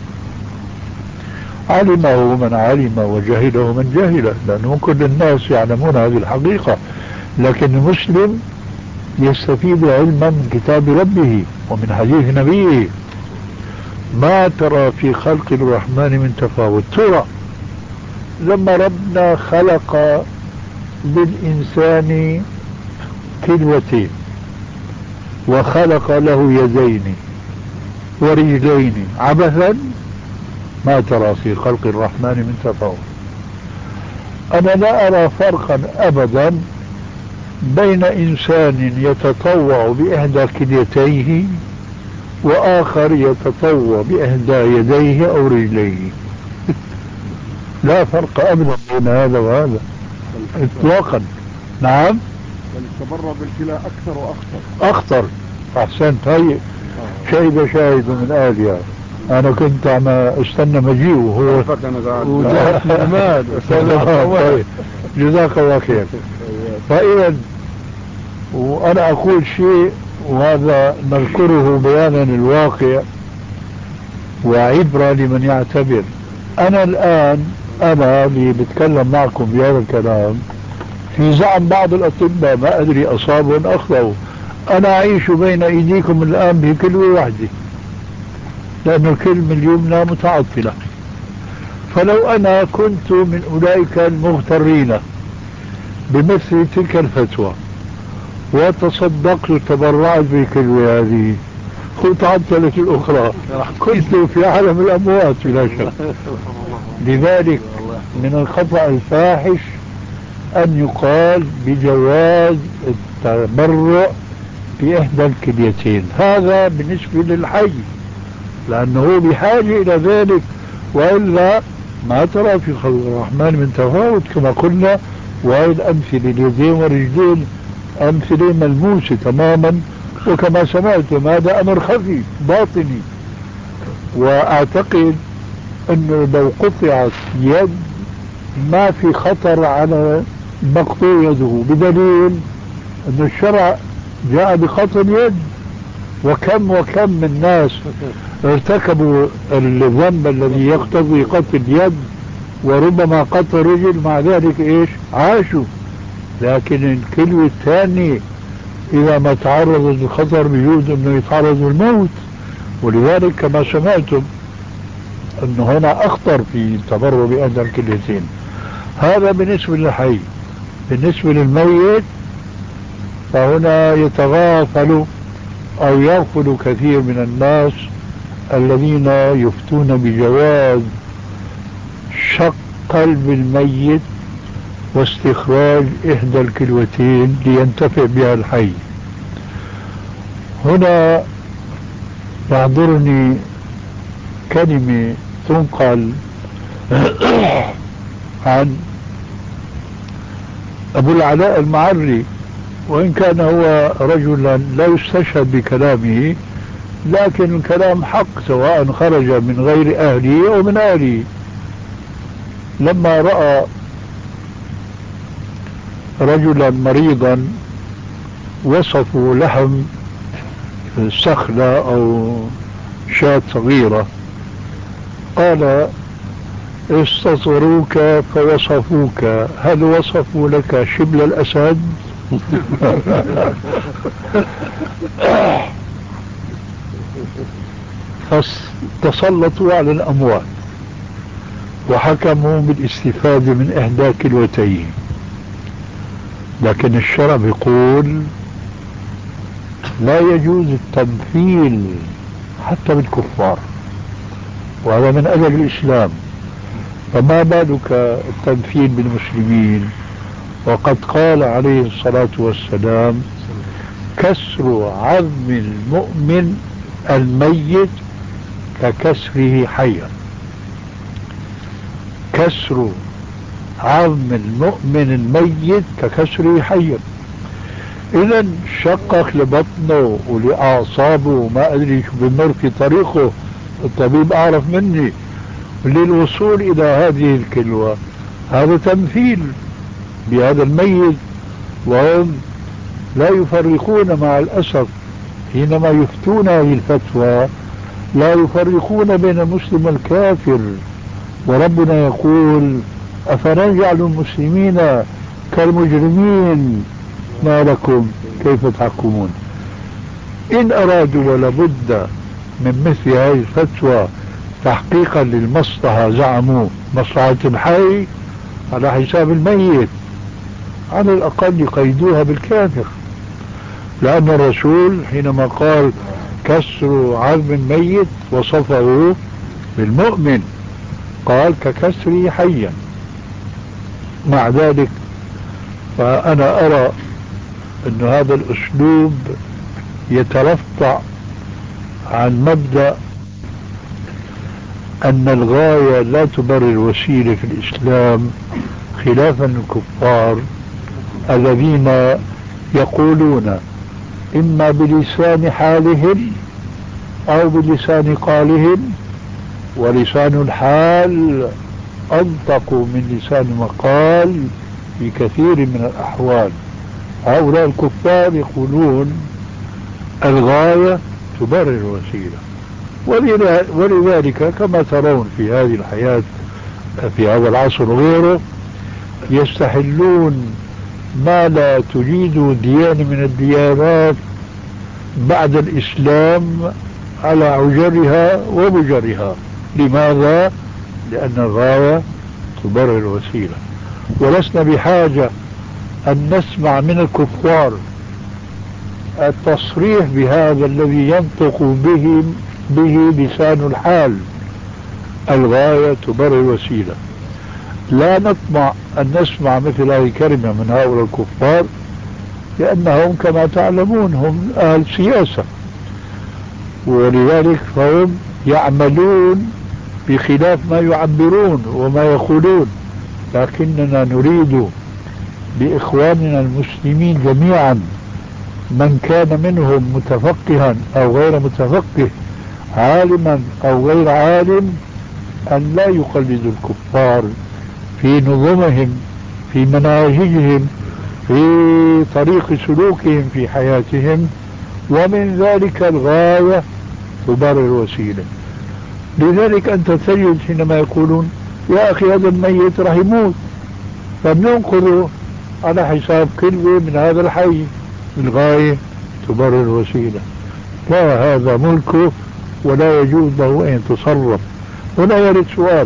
[SPEAKER 2] علمه من علم وجهله من جهل، لأنه كل الناس يعلمون هذه الحقيقة، لكن المسلم يستفيد علما من كتاب ربه ومن حديث نبيه. ما ترى في خلق الرحمن من تفاوت. ترى لما ربنا خلق للإنسان كلوتين وخلق له يدين ورجلين عبثا، ما ترى في خلق الرحمن من تفاوت. أنا لا أرى فرقا أبدا بين إنسان يتطوع بإحدى كليتيه وآخر يتطوع بإحدى يديه أو رجليه. لا فرق أبدا بين هذا وهذا إطلاقا. نعم،
[SPEAKER 3] التبرع بالكلى أكثر وأخطر.
[SPEAKER 2] أخطر. أحسنت. هاي شاهد من آلية. أنا كنت عم استنى مجيء وهو وجاءت الأمان. جزاك الله خير. فإذا وأنا أقول شيء وهذا نذكره بيانا الواقع وعبرة لمن يعتبر. أنا الآن اللي بتكلم معكم بهذا الكلام في زعم بعض الأطباء، ما أدري أصابوا أم أخطأوا. أنا أعيش بين أيديكم الآن بكلمة واحدة، لأن الكلمة اليمنى متعطلة. فلو أنا كنت من أولئك المغترين بمثل تلك الفتوى وتصدقت وتبرعت بالكلمة هذه وتعطلت الأخرى، كنت في عالم الأموات بلا شك. لذلك من الخطأ الفاحش أن يقال بجواز التبرع بإحدى الكليتين. هذا بالنسبة للحي، لأنه بحاجة إلى ذلك، وإلا ما ترى في خلق الرحمن من تفاوت كما قلنا. وهي الأمثلة اليدين والرجلين أمثلة ملموسة تماما، وكما سمعتم هذا أمر خفي باطني. وأعتقد أنه لو قطعت يد ما في خطر على مقطوع يده، بدليل أن الشرع جاء بقطع اليد. وكم من ناس ارتكبوا الذنب الذي يقتضي قطع اليد وربما قطع الرجل، مع ذلك ايش؟ عاشوا. لكن الكلمة الثانية إذا ما تعرض للخطر بيجوز أنه يتعرض للموت. ولذلك كما سمعتم أنه هنا أخطر في التبرع بأحدى الكليتين. هذا بالنسبة للحي. بالنسبة للميت فهنا يتغافل أو يغفل كثير من الناس الذين يفتون بجواز شق قلب الميت واستخراج إحدى الكلوتين لينتفع بها الحي. هنا يحضرني كلمة تنقل عن أبو العلاء المعري، وإن كان هو رجلا لا يستشهد بكلامه، لكن الكلام حق سواء خرج من غير أهله أو من أهله. لما رأى رجلا مريضا وصفوا لحم سخنة أو شاة صغيرة، قال: استصغروك فوصفوك، هل وصفوا لك شبل الأسد؟ فتسلطوا على الأموات وحكموا بالاستفادة من إحدى كلوتين. لكن الشرع بيقول لا يجوز التمثيل حتى بالكفار، وهذا من أجل الإسلام، فما بالك التمثيل بالمسلمين؟ وقد قال عليه الصلاة والسلام: كسر عظم المؤمن الميت ككسره حيا. كسر عظم المؤمن الميت ككسره حيا. إذا شقق لبطنه ولأعصابه وما أدري شو بمر في طريقه الطبيب أعرف مني. للوصول إلى هذه الكلوة هذا تمثيل بهذا الميت، وهم لا يفرقون مع الأسف حينما يفتون هذه الفتوى، لا يفرقون بين المسلم والكافر. وربنا يقول أفنجعل المسلمين كالمجرمين ما لكم كيف تحكمون. إن أرادوا ولابد من مثل هذه الفتوى تحقيقا للمصلحة، زعموا مصلحة الحي على حساب الميت، على الأقل يقيدوها بالكافر، لأن الرسول حينما قال كسر عظم الميت وصفه بالمؤمن، قال ككسره حيا. مع ذلك فأنا أرى أن هذا الأسلوب يترفع عن مبدأ أن الغاية لا تبرر الوسيلة في الإسلام، خلافا للكفار الذين يقولون إما بلسان حالهم أو بلسان قالهم، ولسان الحال أنطق من لسان مقال في كثير من الأحوال. هؤلاء الكفار يقولون الغاية تبرر الوسيلة، ولذلك كما ترون في هذه الحياة في هذا العصر وغيره يستحلون ما لا تجيد ديانة من الديانات بعد الإسلام على عجرها وبجرها. لماذا؟ لأن الغاية تبرر الوسيلة. ولسنا بحاجة أن نسمع من الكفار التصريح بهذا الذي ينطق به لسان الحال، الغاية تبرر الوسيلة. لا نطمع أن نسمع مثل هذه الكلمة من هؤلاء الكفار، لأنهم كما تعلمون هم أهل سياسة، ولذلك فهم يعملون بخلاف ما يعبرون وما يقولون. لكننا نريد بإخواننا المسلمين جميعا من كان منهم متفقها أو غير متفقه، عالما أو غير عالم، أن لا يقلدوا الكفار في نظمهم، في مناهجهم، في طريق سلوكهم في حياتهم، ومن ذلك الغاية تبرر الوسيلة. لذلك أنت تجد حينما يقولون يا أخي هذا الميت راح يموت فبننقذه على حساب كلمة من هذا الحي، الغاية تبرر الوسيلة. لا، هذا ملكه ولا يجوز له أن يتصرف. هنا يرد سؤال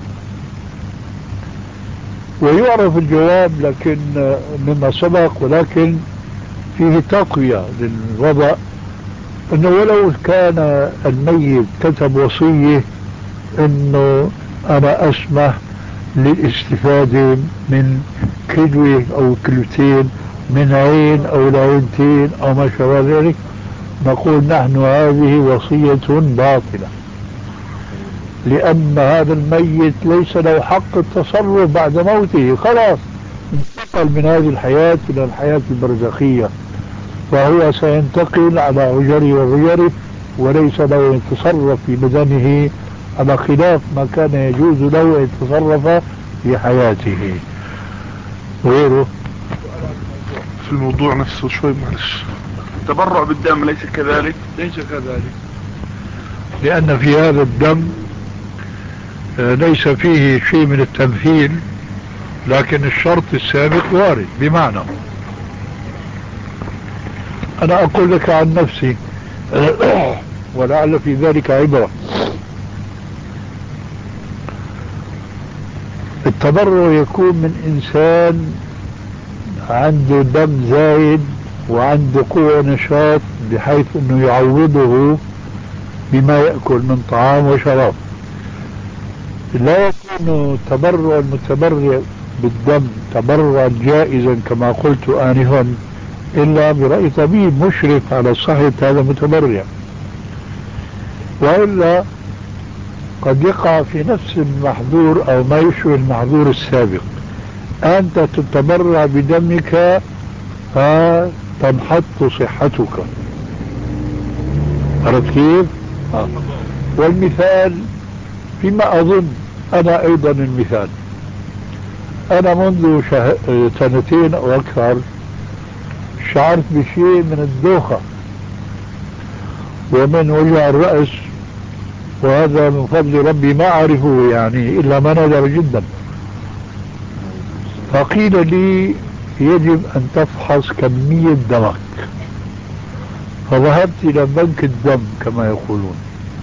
[SPEAKER 2] ويعرف الجواب لكن مما سبق، ولكن فيه تقوية للوضع، انه ولو كان الميت كتب وصية انه انا اسمح للاستفادة من كلوة او كلوتين من عين او لعينتين او ما شابه ذلك، نقول نحن هذه وصية باطلة، لأن هذا الميت ليس له حق التصرف بعد موته، خلاص انتقل من هذه الحياة إلى الحياة البرزخية، فهو سينتقل على عجره وغيره، وليس له أن يتصرف في بدنه على خلاف ما كان يجوز له أن يتصرف في حياته غيره.
[SPEAKER 3] في الموضوع نفسه شوي معلش، التبرع بالدم ليس كذلك؟
[SPEAKER 2] ليس كذلك، لأن في هذا الدم ليس فيه شيء من التمثيل، لكن الشرط السابق وارد. بمعنى أنا أقول لك عن نفسي ولعل في ذلك عبرة. التبرع يكون من إنسان عنده دم زايد وعنده قوة ونشاط بحيث أنه يعوضه بما يأكل من طعام وشراب. لا يكون تبرع المتبرع بالدم تبرعا جائزا كما قلت آنفا إلا برأي طبيب مشرف على صحة هذا المتبرع، وإلا قد يقع في نفس المحظور أو ما يشبه المحظور السابق. أنت تتبرع بدمك فتنحط صحتك، عرفت كيف؟ والمثال فيما أظن أنا أيضا المثال. أنا منذ سنتين أو أكثر شعرت بشيء من الدوخة ومن وجع الرأس، وهذا من فضل ربي ما أعرفه يعني إلا ما نادر جدا. فقيل لي يجب أن تفحص كمية دمك، فذهبت إلى بنك الدم كما يقولون،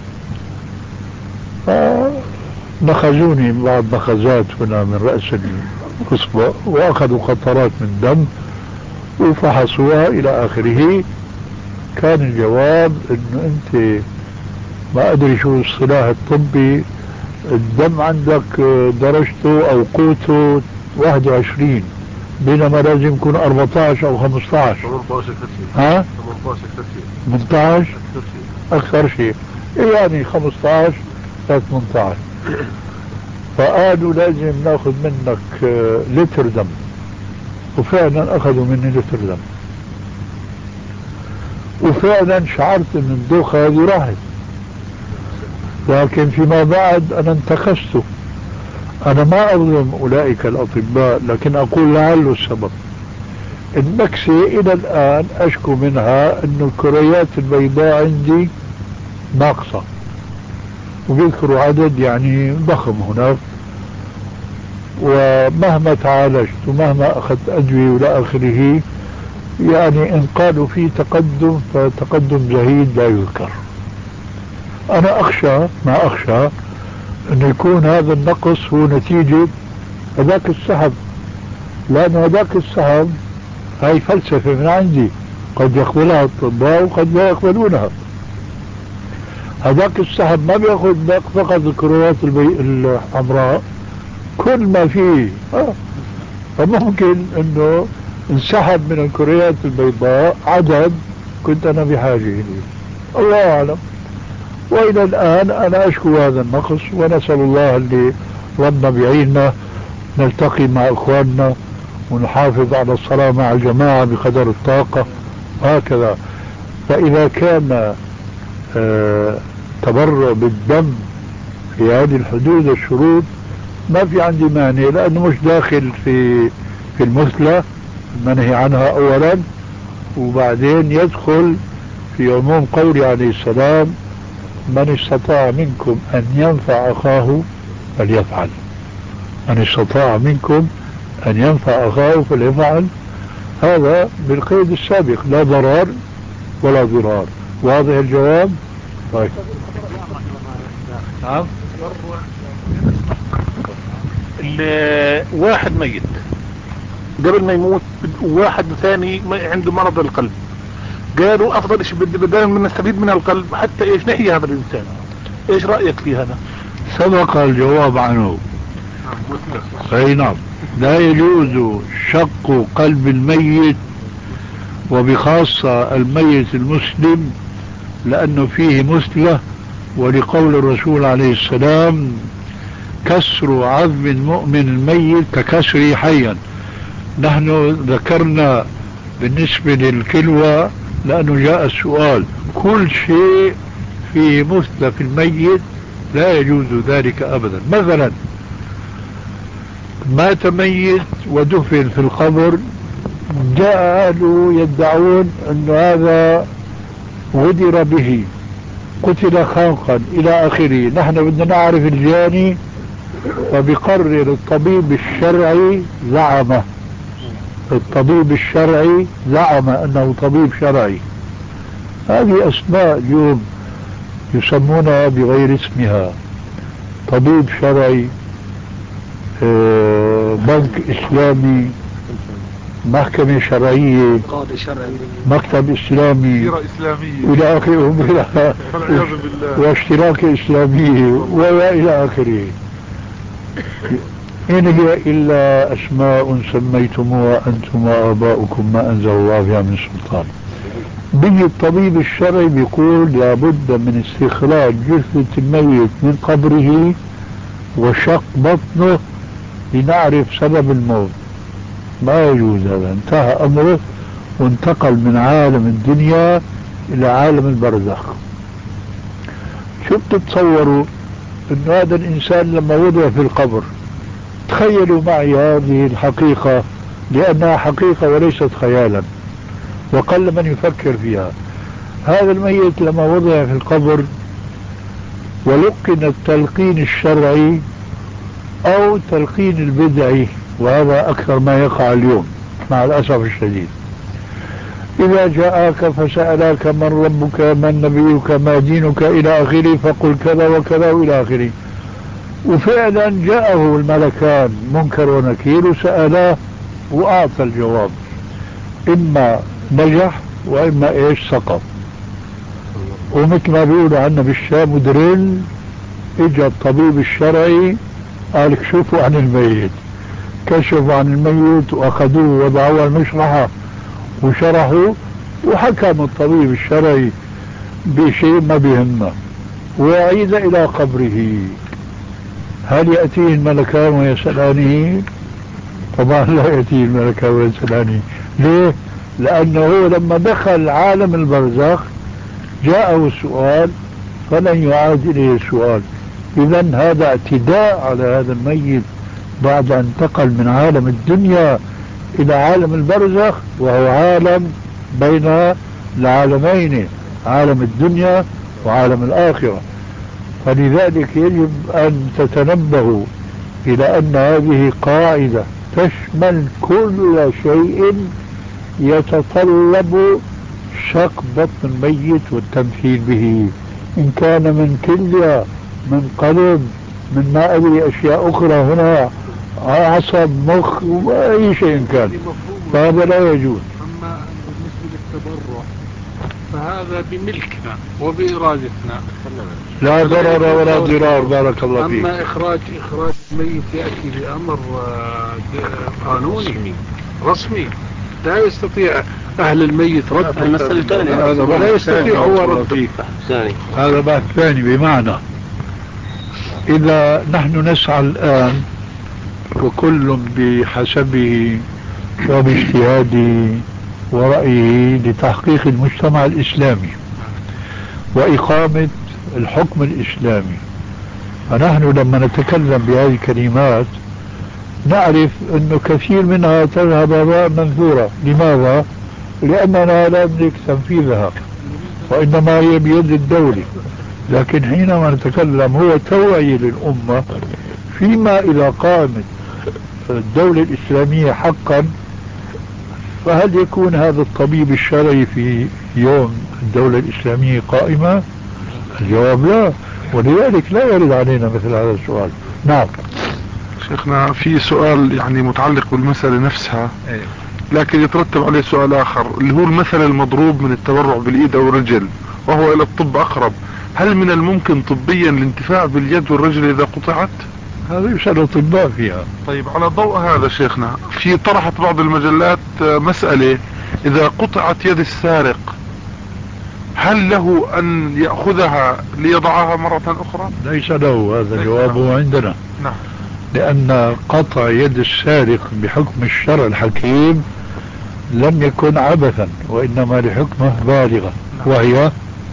[SPEAKER 2] فنخزوني بعض نخزات هنا من رأس الإصبع وأخذوا قطرات من دم وفحصوها إلى آخره. كان الجواب إنه أنت ما أدري شو الصلاح الطبي، الدم عندك درجته أو قوته 21، بينما لازم يكون 14 أو 15.
[SPEAKER 5] 18 كثير.
[SPEAKER 2] ها؟
[SPEAKER 5] 18 كثير.
[SPEAKER 2] 18 أكثر شيء يعني 15 ل 18. فقالوا لازم ناخذ منك لتر دم، وفعلا أخذوا مني لتر دم، وفعلا شعرت ان الدوخة هذه راحت. لكن فيما بعد انا انتكست. انا ما اظلم اولئك الاطباء، لكن اقول لعله السبب. النكسة الى الان اشكو منها انه الكريات البيضاء عندي ناقصة، وبيذكروا عدد يعني ضخم هناك، ومهما تعالجت ومهما اخذت ادوية والى اخره يعني ان قالوا في تقدم فتقدم زهيد لا يذكر. انا اخشى ما اخشى انه يكون هذا النقص هو نتيجة هذاك السحب، لان هذاك السحب هاي فلسفة من عندي قد يقبلها الأطباء وقد لا يقبلونها. هذاك السحب ما بياخذ فقط الكريات الحمراء، كل ما فيه فممكن انه انسحب من الكريات البيضاء عدد كنت انا بحاجة اليه، الله اعلم. والى الان انا اشكو هذا النقص، ونسأل الله اللي ربنا بيعيننا نلتقي مع اخواننا ونحافظ على الصلاة مع الجماعة بقدر الطاقة هكذا. فاذا كان تبرع بالدم في هذه الحدود الشروط ما في عندي مانع، لانه مش داخل في المثلى المنهي عنها اولا، وبعدين يدخل في عموم قوله عليه السلام من استطاع منكم ان ينفع اخاه فليفعل. من استطاع منكم ان ينفع اخاه فليفعل، هذا بالقيد السابق، لا ضرر ولا ضرار. واضح الجواب؟ طيب نعم.
[SPEAKER 7] واحد ميت قبل ما يموت، وواحد ثاني عنده مرض القلب، قالوا افضل شيء بدنا نستفيد من القلب حتى ايش نحيي هذا الانسان. ايش رأيك في هذا؟
[SPEAKER 2] سبق الجواب عنه. اي نعم، لا يجوز شق قلب الميت، وبخاصة الميت المسلم، لانه فيه مثلة، ولقول الرسول عليه السلام كسر عظم المؤمن الميت ككسره حيا. نحن ذكرنا بالنسبة للكلوة لأنه جاء السؤال، كل شيء فيه مثلى في الميت لا يجوز ذلك أبدا. مثلا مات ميت ودفن في القبر، جاء أهله يدعون أن هذا غدر به، قتل خنقا إلى آخره. نحن بدنا نعرف الجاني، فبقرر الطبيب الشرعي زعم، الطبيب الشرعي زعم أنه طبيب شرعي. هذه أسماء اليوم يسمونها بغير اسمها، طبيب شرعي، بنك إسلامي، محكمة شرعية، مكتب إسلامي إلى آخره، واشتراك إسلامية وإلى آخره. إن هي إلا أسماء سميتموها أنتم وآباؤكم ما أنزل الله بها من سلطان. بيجي الطبيب الشرعي بيقول لابد من استخراج جثة الميت من قبره وشق بطنه لنعرف سبب الموت. ما يجوز هذا، انتهى أمره وانتقل من عالم الدنيا إلى عالم البرزخ. شو شو بتتصوروا أن هذا الإنسان لما وضع في القبر، تخيلوا معي هذه الحقيقة لأنها حقيقة وليست خيالا، وقل من يفكر فيها. هذا الميت لما وضع في القبر ولقن التلقين الشرعي أو تلقين البدعي، وهذا أكثر ما يقع اليوم مع الأسف الشديد. إذا جاءك فسألك من ربك من نبيك ما دينك إلى آخره فقل كذا وكذا وإلى آخره. وفعلا جاءه الملكان منكر ونكير وسألاه وأعطى الجواب، إما نجح وإما إيش سقط. ومثل ما بيقولوا عنا بالشام دريل، اجى الطبيب الشرعي قال اكشفوا عن الميت، كشفوا عن الميت واخذوه ووضعوه المشرحة وشرحوا، وحكم الطبيب الشرعي بشيء ما بيهمه وعيد الى قبره. هل يأتيه الملكان ويسألانه؟ طبعا لا يأتيه الملكان ويسألانه. ليه؟ لأنه لما دخل عالم البرزخ جاءه السؤال فلن يعاد إليه السؤال. إذن هذا اعتداء على هذا الميت بعد أن انتقل من عالم الدنيا إلى عالم البرزخ، وهو عالم بين العالمين، عالم الدنيا وعالم الآخرة. فلذلك يجب أن تتنبهوا إلى أن هذه قاعدة تشمل كل شيء يتطلب شق بطن الميت والتمثيل به، إن كان من كلية من قلب من ما أدري أشياء أخرى هنا عصب مخ وأي شيء كان، فهذا لا يجوز.
[SPEAKER 7] أما بالنسبة للتبرع فهذا بملكنا وبإرادتنا،
[SPEAKER 2] لا ضرر ولا ضرار. بارك الله فيك.
[SPEAKER 7] أما إخراج ميت يأتي بأمر قانوني رسمي لا يستطيع أهل الميت رد
[SPEAKER 6] المسألة الثانية،
[SPEAKER 2] هذا
[SPEAKER 7] ولا يستطيع هو رد.
[SPEAKER 2] هذا بحث ثاني. بمعنى إذا نحن نسعى الآن وكل بحسبه وباجتهاده ورأيه لتحقيق المجتمع الإسلامي وإقامة الحكم الإسلامي، فنحن لما نتكلم بهذه الكلمات نعرف أنه كثير منها تذهب هباء منثورا. لماذا؟ لأننا لا نملك تنفيذها وإنما هي بيد الدولة. لكن حينما نتكلم هو توعية للأمة فيما إذا قامت الدولة الإسلامية حقا، فهل يكون هذا الطبيب الشرعي في يوم الدولة الإسلامية قائمة؟ الجواب لا. ولذلك لا يرد علينا مثل هذا السؤال. نعم
[SPEAKER 3] شيخنا في سؤال يعني متعلق بالمسألة نفسها، لكن يترتب عليه سؤال آخر اللي هو المثل المضروب من التبرع باليد أو الرجل وهو إلى الطب أقرب. هل من الممكن طبيا الانتفاع باليد والرجل إذا قطعت؟
[SPEAKER 2] هذا يسأل الأطباء فيها.
[SPEAKER 3] طيب على ضوء هذا شيخنا، في طرحت بعض المجلات مسألة إذا قطعت يد السارق هل له أن يأخذها ليضعها مرة أخرى؟
[SPEAKER 2] ليس له، هذا جوابه عندنا.
[SPEAKER 3] نعم.
[SPEAKER 2] لأن قطع يد السارق بحكم الشرع الحكيم لم يكن عبثا وإنما لحكمة بالغة، وهي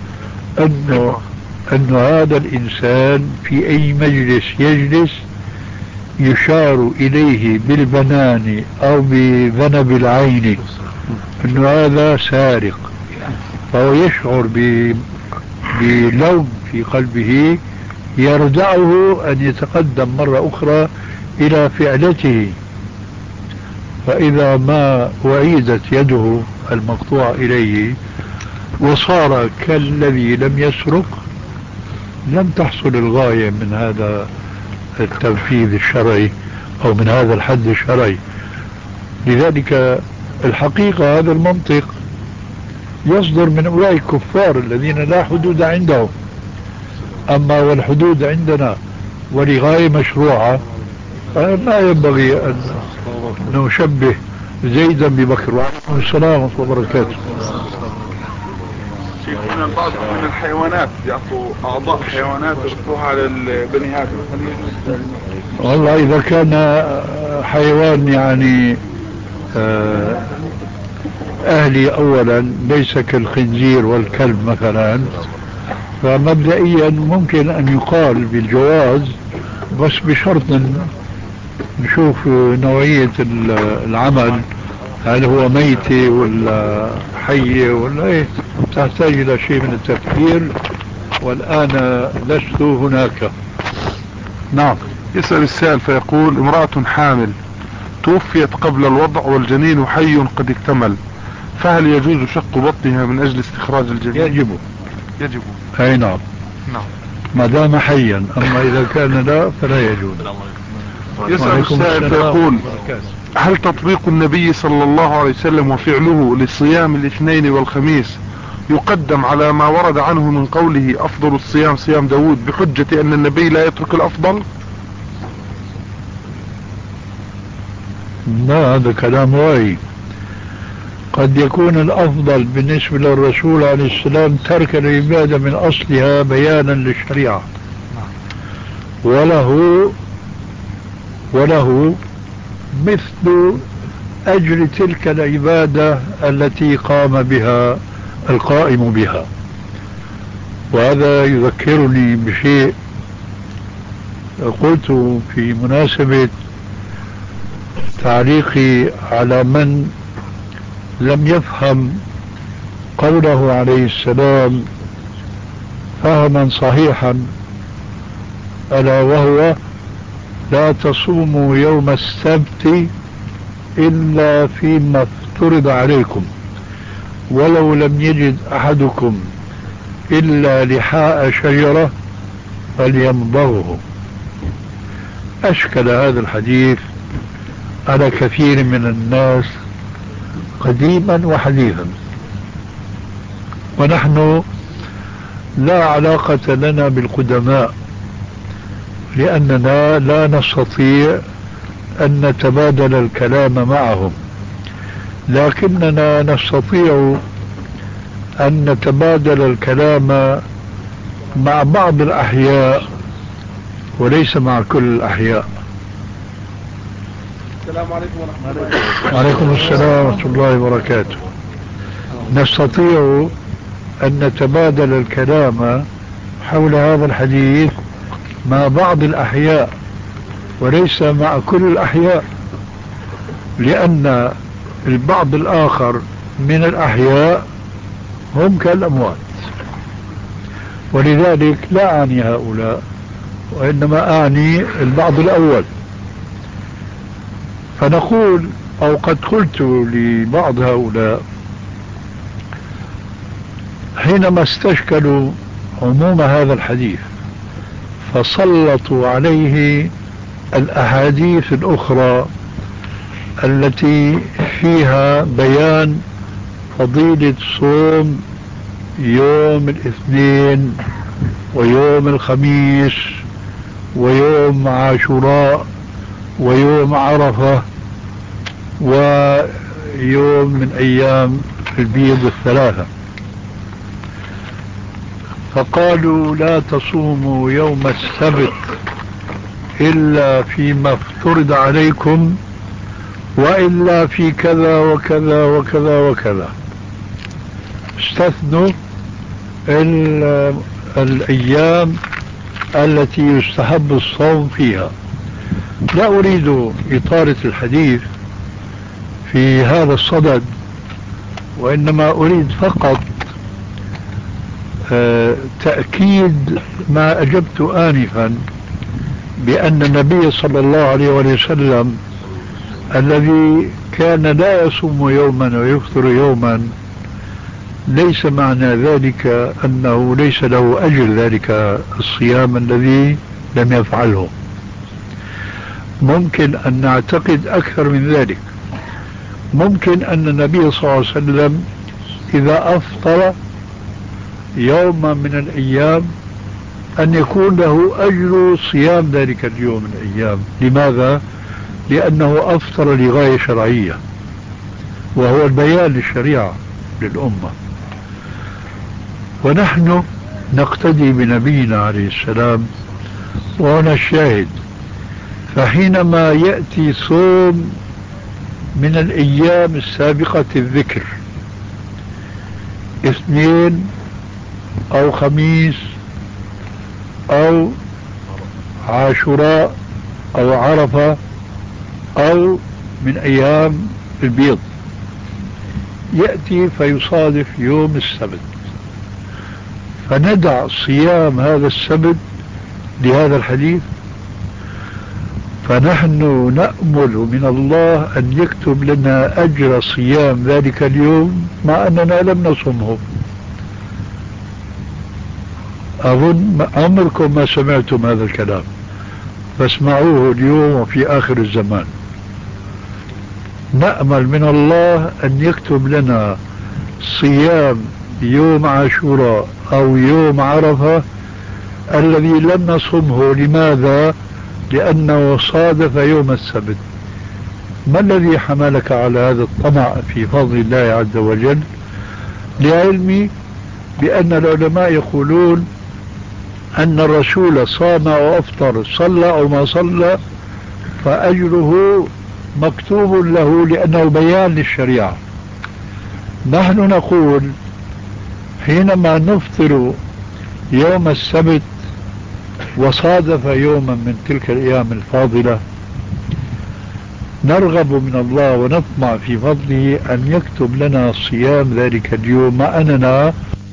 [SPEAKER 2] أنه هذا الإنسان في أي مجلس يجلس يشار إليه بالبنان أو بذنب العين أنه هذا سارق، فهو يشعر بلوم في قلبه يردعه أن يتقدم مرة أخرى إلى فعلته. فإذا ما أعيدت يده المقطوع إليه وصار كالذي لم يسرق لم تحصل الغاية من هذا التنفيذ الشرعي أو من هذا الحد الشرعي. لذلك الحقيقة هذا المنطق يصدر من أولئك الكفار الذين لا حدود عندهم، أما والحدود عندنا ولغاية مشروعة فما ينبغي أن نشبه زيدا ببكر. وعليكم السلام ورحمة الله وبركاته.
[SPEAKER 3] شيخنا بعض من الحيوانات يعطوا أعضاء حيوانات يرفعوها على البني آدم،
[SPEAKER 2] والله إذا كان حيوان يعني أهلي أولا ليس كالخنزير والكلب مثلا، فمبدئيا ممكن أن يقال بالجواز، بس بشرط نشوف نوعية العمل، هل هو ميتة ولا حية ولا ايه، تحتاج إلى شيء من التفكير، والآن لست هناك. نعم.
[SPEAKER 3] يسأل السائل فيقول: امرأة حامل توفيت قبل الوضع والجنين حي قد اكتمل، فهل يجوز شق بطنها من أجل استخراج الجنين؟ يجب.
[SPEAKER 2] أي نعم. ما دام حيا، أما إذا كان لا فلا يجوز.
[SPEAKER 3] يسأل السائل فيقول: هل تطبيق النبي صلى الله عليه وسلم وفعله لصيام الاثنين والخميس يقدم على ما ورد عنه من قوله أفضل الصيام صيام داود، بحجة أن النبي لا يترك الأفضل؟
[SPEAKER 2] لا، هذا كلام واعي. قد يكون الأفضل بالنسبة للرسول عليه السلام ترك العبادة من أصلها بيانا للشريعة، وله مثل أجر تلك العبادة التي قام بها القائم بها. وهذا يذكرني بشيء قلت في مناسبة تعليقي على من لم يفهم قوله عليه السلام فهما صحيحا، ألا وهو: لا تصوموا يوم السبت إلا فيما افترض عليكم، ولو لم يجد أحدكم إلا لحاء شجرة فليمضغه. أشكل هذا الحديث على كثير من الناس قديما وحديثا، ونحن لا علاقة لنا بالقدماء، لأننا لا نستطيع أن نتبادل الكلام معهم، لكننا نستطيع أن نتبادل الكلام مع بعض الأحياء وليس مع كل الأحياء.
[SPEAKER 3] السلام عليكم ورحمة الله.
[SPEAKER 2] وعليكم السلام ورحمة الله وبركاته. نستطيع أن نتبادل الكلام حول هذا الحديث مع بعض الأحياء وليس مع كل الأحياء، لأن البعض الآخر من الأحياء هم كالأموات، ولذلك لا أعني هؤلاء، وإنما أعني البعض الأول. فنقول، أو قد قلت لبعض هؤلاء حينما استشكلوا عموم هذا الحديث فسلطوا عليه الأحاديث الأخرى التي فيها بيان فضيلة صوم يوم الاثنين ويوم الخميس ويوم عاشوراء ويوم عرفة ويوم من أيام البيض الثلاثة، فقالوا لا تصوموا يوم السبت إلا فيما افترض عليكم وإلا في كذا وكذا وكذا وكذا. استثنوا الأيام التي يستحب الصوم فيها. لا أريد إطالة الحديث في هذا الصدد، وإنما أريد فقط تأكيد ما أجبت آنفا، بأن النبي صلى الله عليه وسلم الذي كان لا يصوم يوما ويفطر يوما ليس معنى ذلك أنه ليس له أجر ذلك الصيام الذي لم يفعله. ممكن أن نعتقد أكثر من ذلك. ممكن أن النبي صلى الله عليه وسلم إذا أفطر يوما من الأيام أن يكون له أجر صيام ذلك اليوم من الأيام. لماذا؟ لأنه أفطر لغاية شرعية، وهو البيان للشريعة للأمة، ونحن نقتدي بنبينا عليه السلام، وهنا الشاهد. فحينما يأتي صوم من الأيام السابقة الذكر، اثنين أو خميس أو عاشوراء أو عرفة أو من أيام البيض، يأتي فيصادف يوم السبت، فندع صيام هذا السبت لهذا الحديث. فنحن نأمل من الله أن يكتب لنا أجر صيام ذلك اليوم مع أننا لم نصمه. أظن عمركم ما سمعتم هذا الكلام، فاسمعوه اليوم وفي آخر الزمان. نأمل من الله أن يكتب لنا صيام يوم عاشوراء أو يوم عرفة الذي لم نصمه. لماذا؟ لأنه صادف يوم السبت. ما الذي حملك على هذا الطمع في فضل الله عز وجل؟ لعلمي بأن العلماء يقولون أن الرسول صام أو أفطر، صلى أو ما صلى، فأجره مكتوب له لأنه بيان للشريعة. نحن نقول حينما نفطر يوم السبت وصادف يوما من تلك الأيام الفاضلة، نرغب من الله ونطمع في فضله أن يكتب لنا صيام ذلك اليوم مع أننا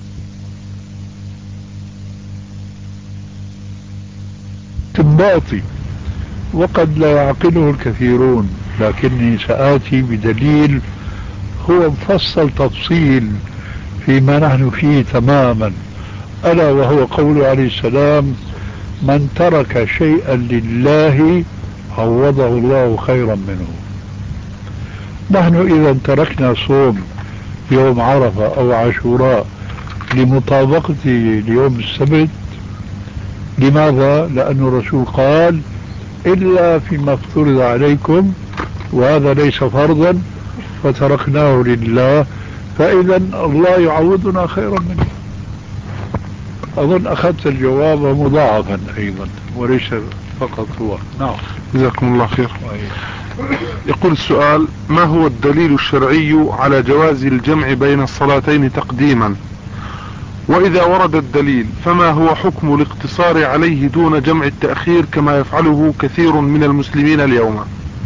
[SPEAKER 2] باطي وقد لا يعقله الكثيرون، لكني سآتي بدليل هو مفصل تفصيل فيما نحن فيه تماما، ألا وهو قوله عليه السلام: من ترك شيئا لله عوضه الله خيرا منه. نحن إذا تركنا صوم يوم عرفة أو عاشوراء لمطابقته ليوم السبت، لماذا؟ لأن الرسول قال: إلا فيما افترض عليكم، وهذا ليس فرضا فتركناه لله، فإذا الله يعوضنا خيرا منه. أظن أخذت الجواب مضاعفا أيضا وليس فقط هو. نعم،
[SPEAKER 3] جزاكم الله خير. يقول السؤال: ما هو الدليل الشرعي على جواز الجمع بين الصلاتين تقديما؟ وإذا ورد الدليل فما هو حكم الاقتصار عليه دون جمع التأخير كما يفعله كثير من المسلمين اليوم؟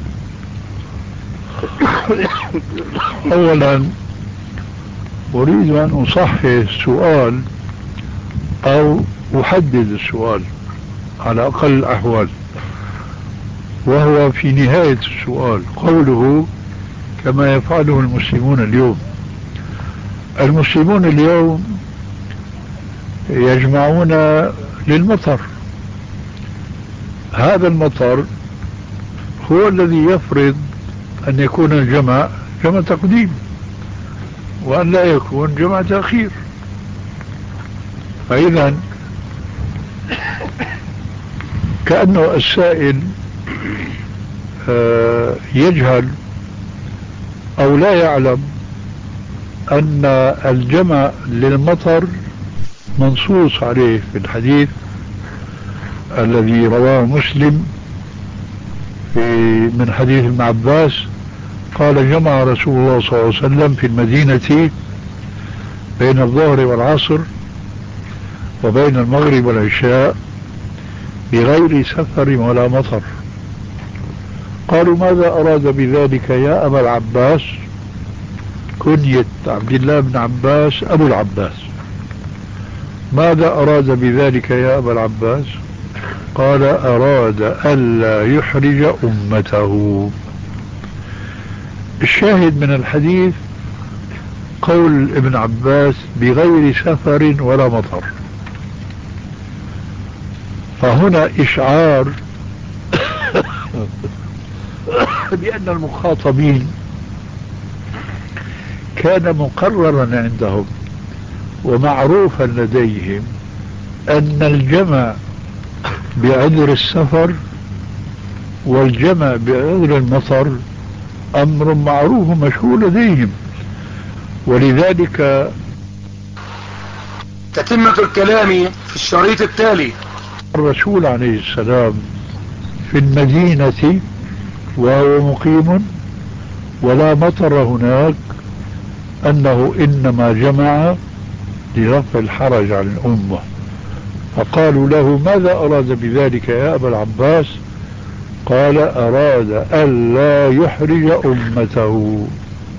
[SPEAKER 2] أولا أريد أن أصحح السؤال أو أحدد السؤال على أقل الأحوال، وهو في نهاية السؤال قوله كما يفعله المسلمون اليوم. المسلمون اليوم يجمعون للمطر، هذا المطر هو الذي يفرض أن يكون الجمع جمع تقديم وأن لا يكون جمع تأخير. فإذا كأنه السائل يجهل أو لا يعلم أن الجمع للمطر منصوص عليه في الحديث الذي رواه مسلم من حديث ابن عباس قال: جمع رسول الله صلى الله عليه وسلم في المدينة بين الظهر والعصر وبين المغرب والعشاء بغير سفر ولا مطر. قالوا: ماذا أراد بذلك يا أبا العباس؟ كنية عبد الله بن عباس أبو العباس. ماذا أراد بذلك يا أبا العباس؟ قال: أراد ألا يحرج أمته. الشاهد من الحديث قول ابن عباس بغير سفر ولا مطر. فهنا إشعار بأن المخاطبين كان مقررا عندهم ومعروفا لديهم أن الجمع بعذر السفر والجمع بعذر المطر أمر معروف مشهور لديهم، ولذلك
[SPEAKER 1] تتمة الكلام في الشريط التالي.
[SPEAKER 2] الرسول عليه السلام في المدينة وهو مقيم ولا مطر هناك أنه إنما جمع لرفع الحرج عن الأمة، فقالوا له ماذا أراد بذلك يا أبا العباس؟ قال أراد ألا يحرج أمته.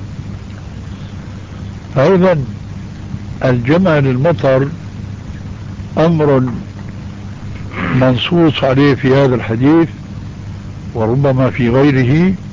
[SPEAKER 2] فإذا الجمع للمطر أمر منصوص عليه في هذا الحديث وربما في غيره،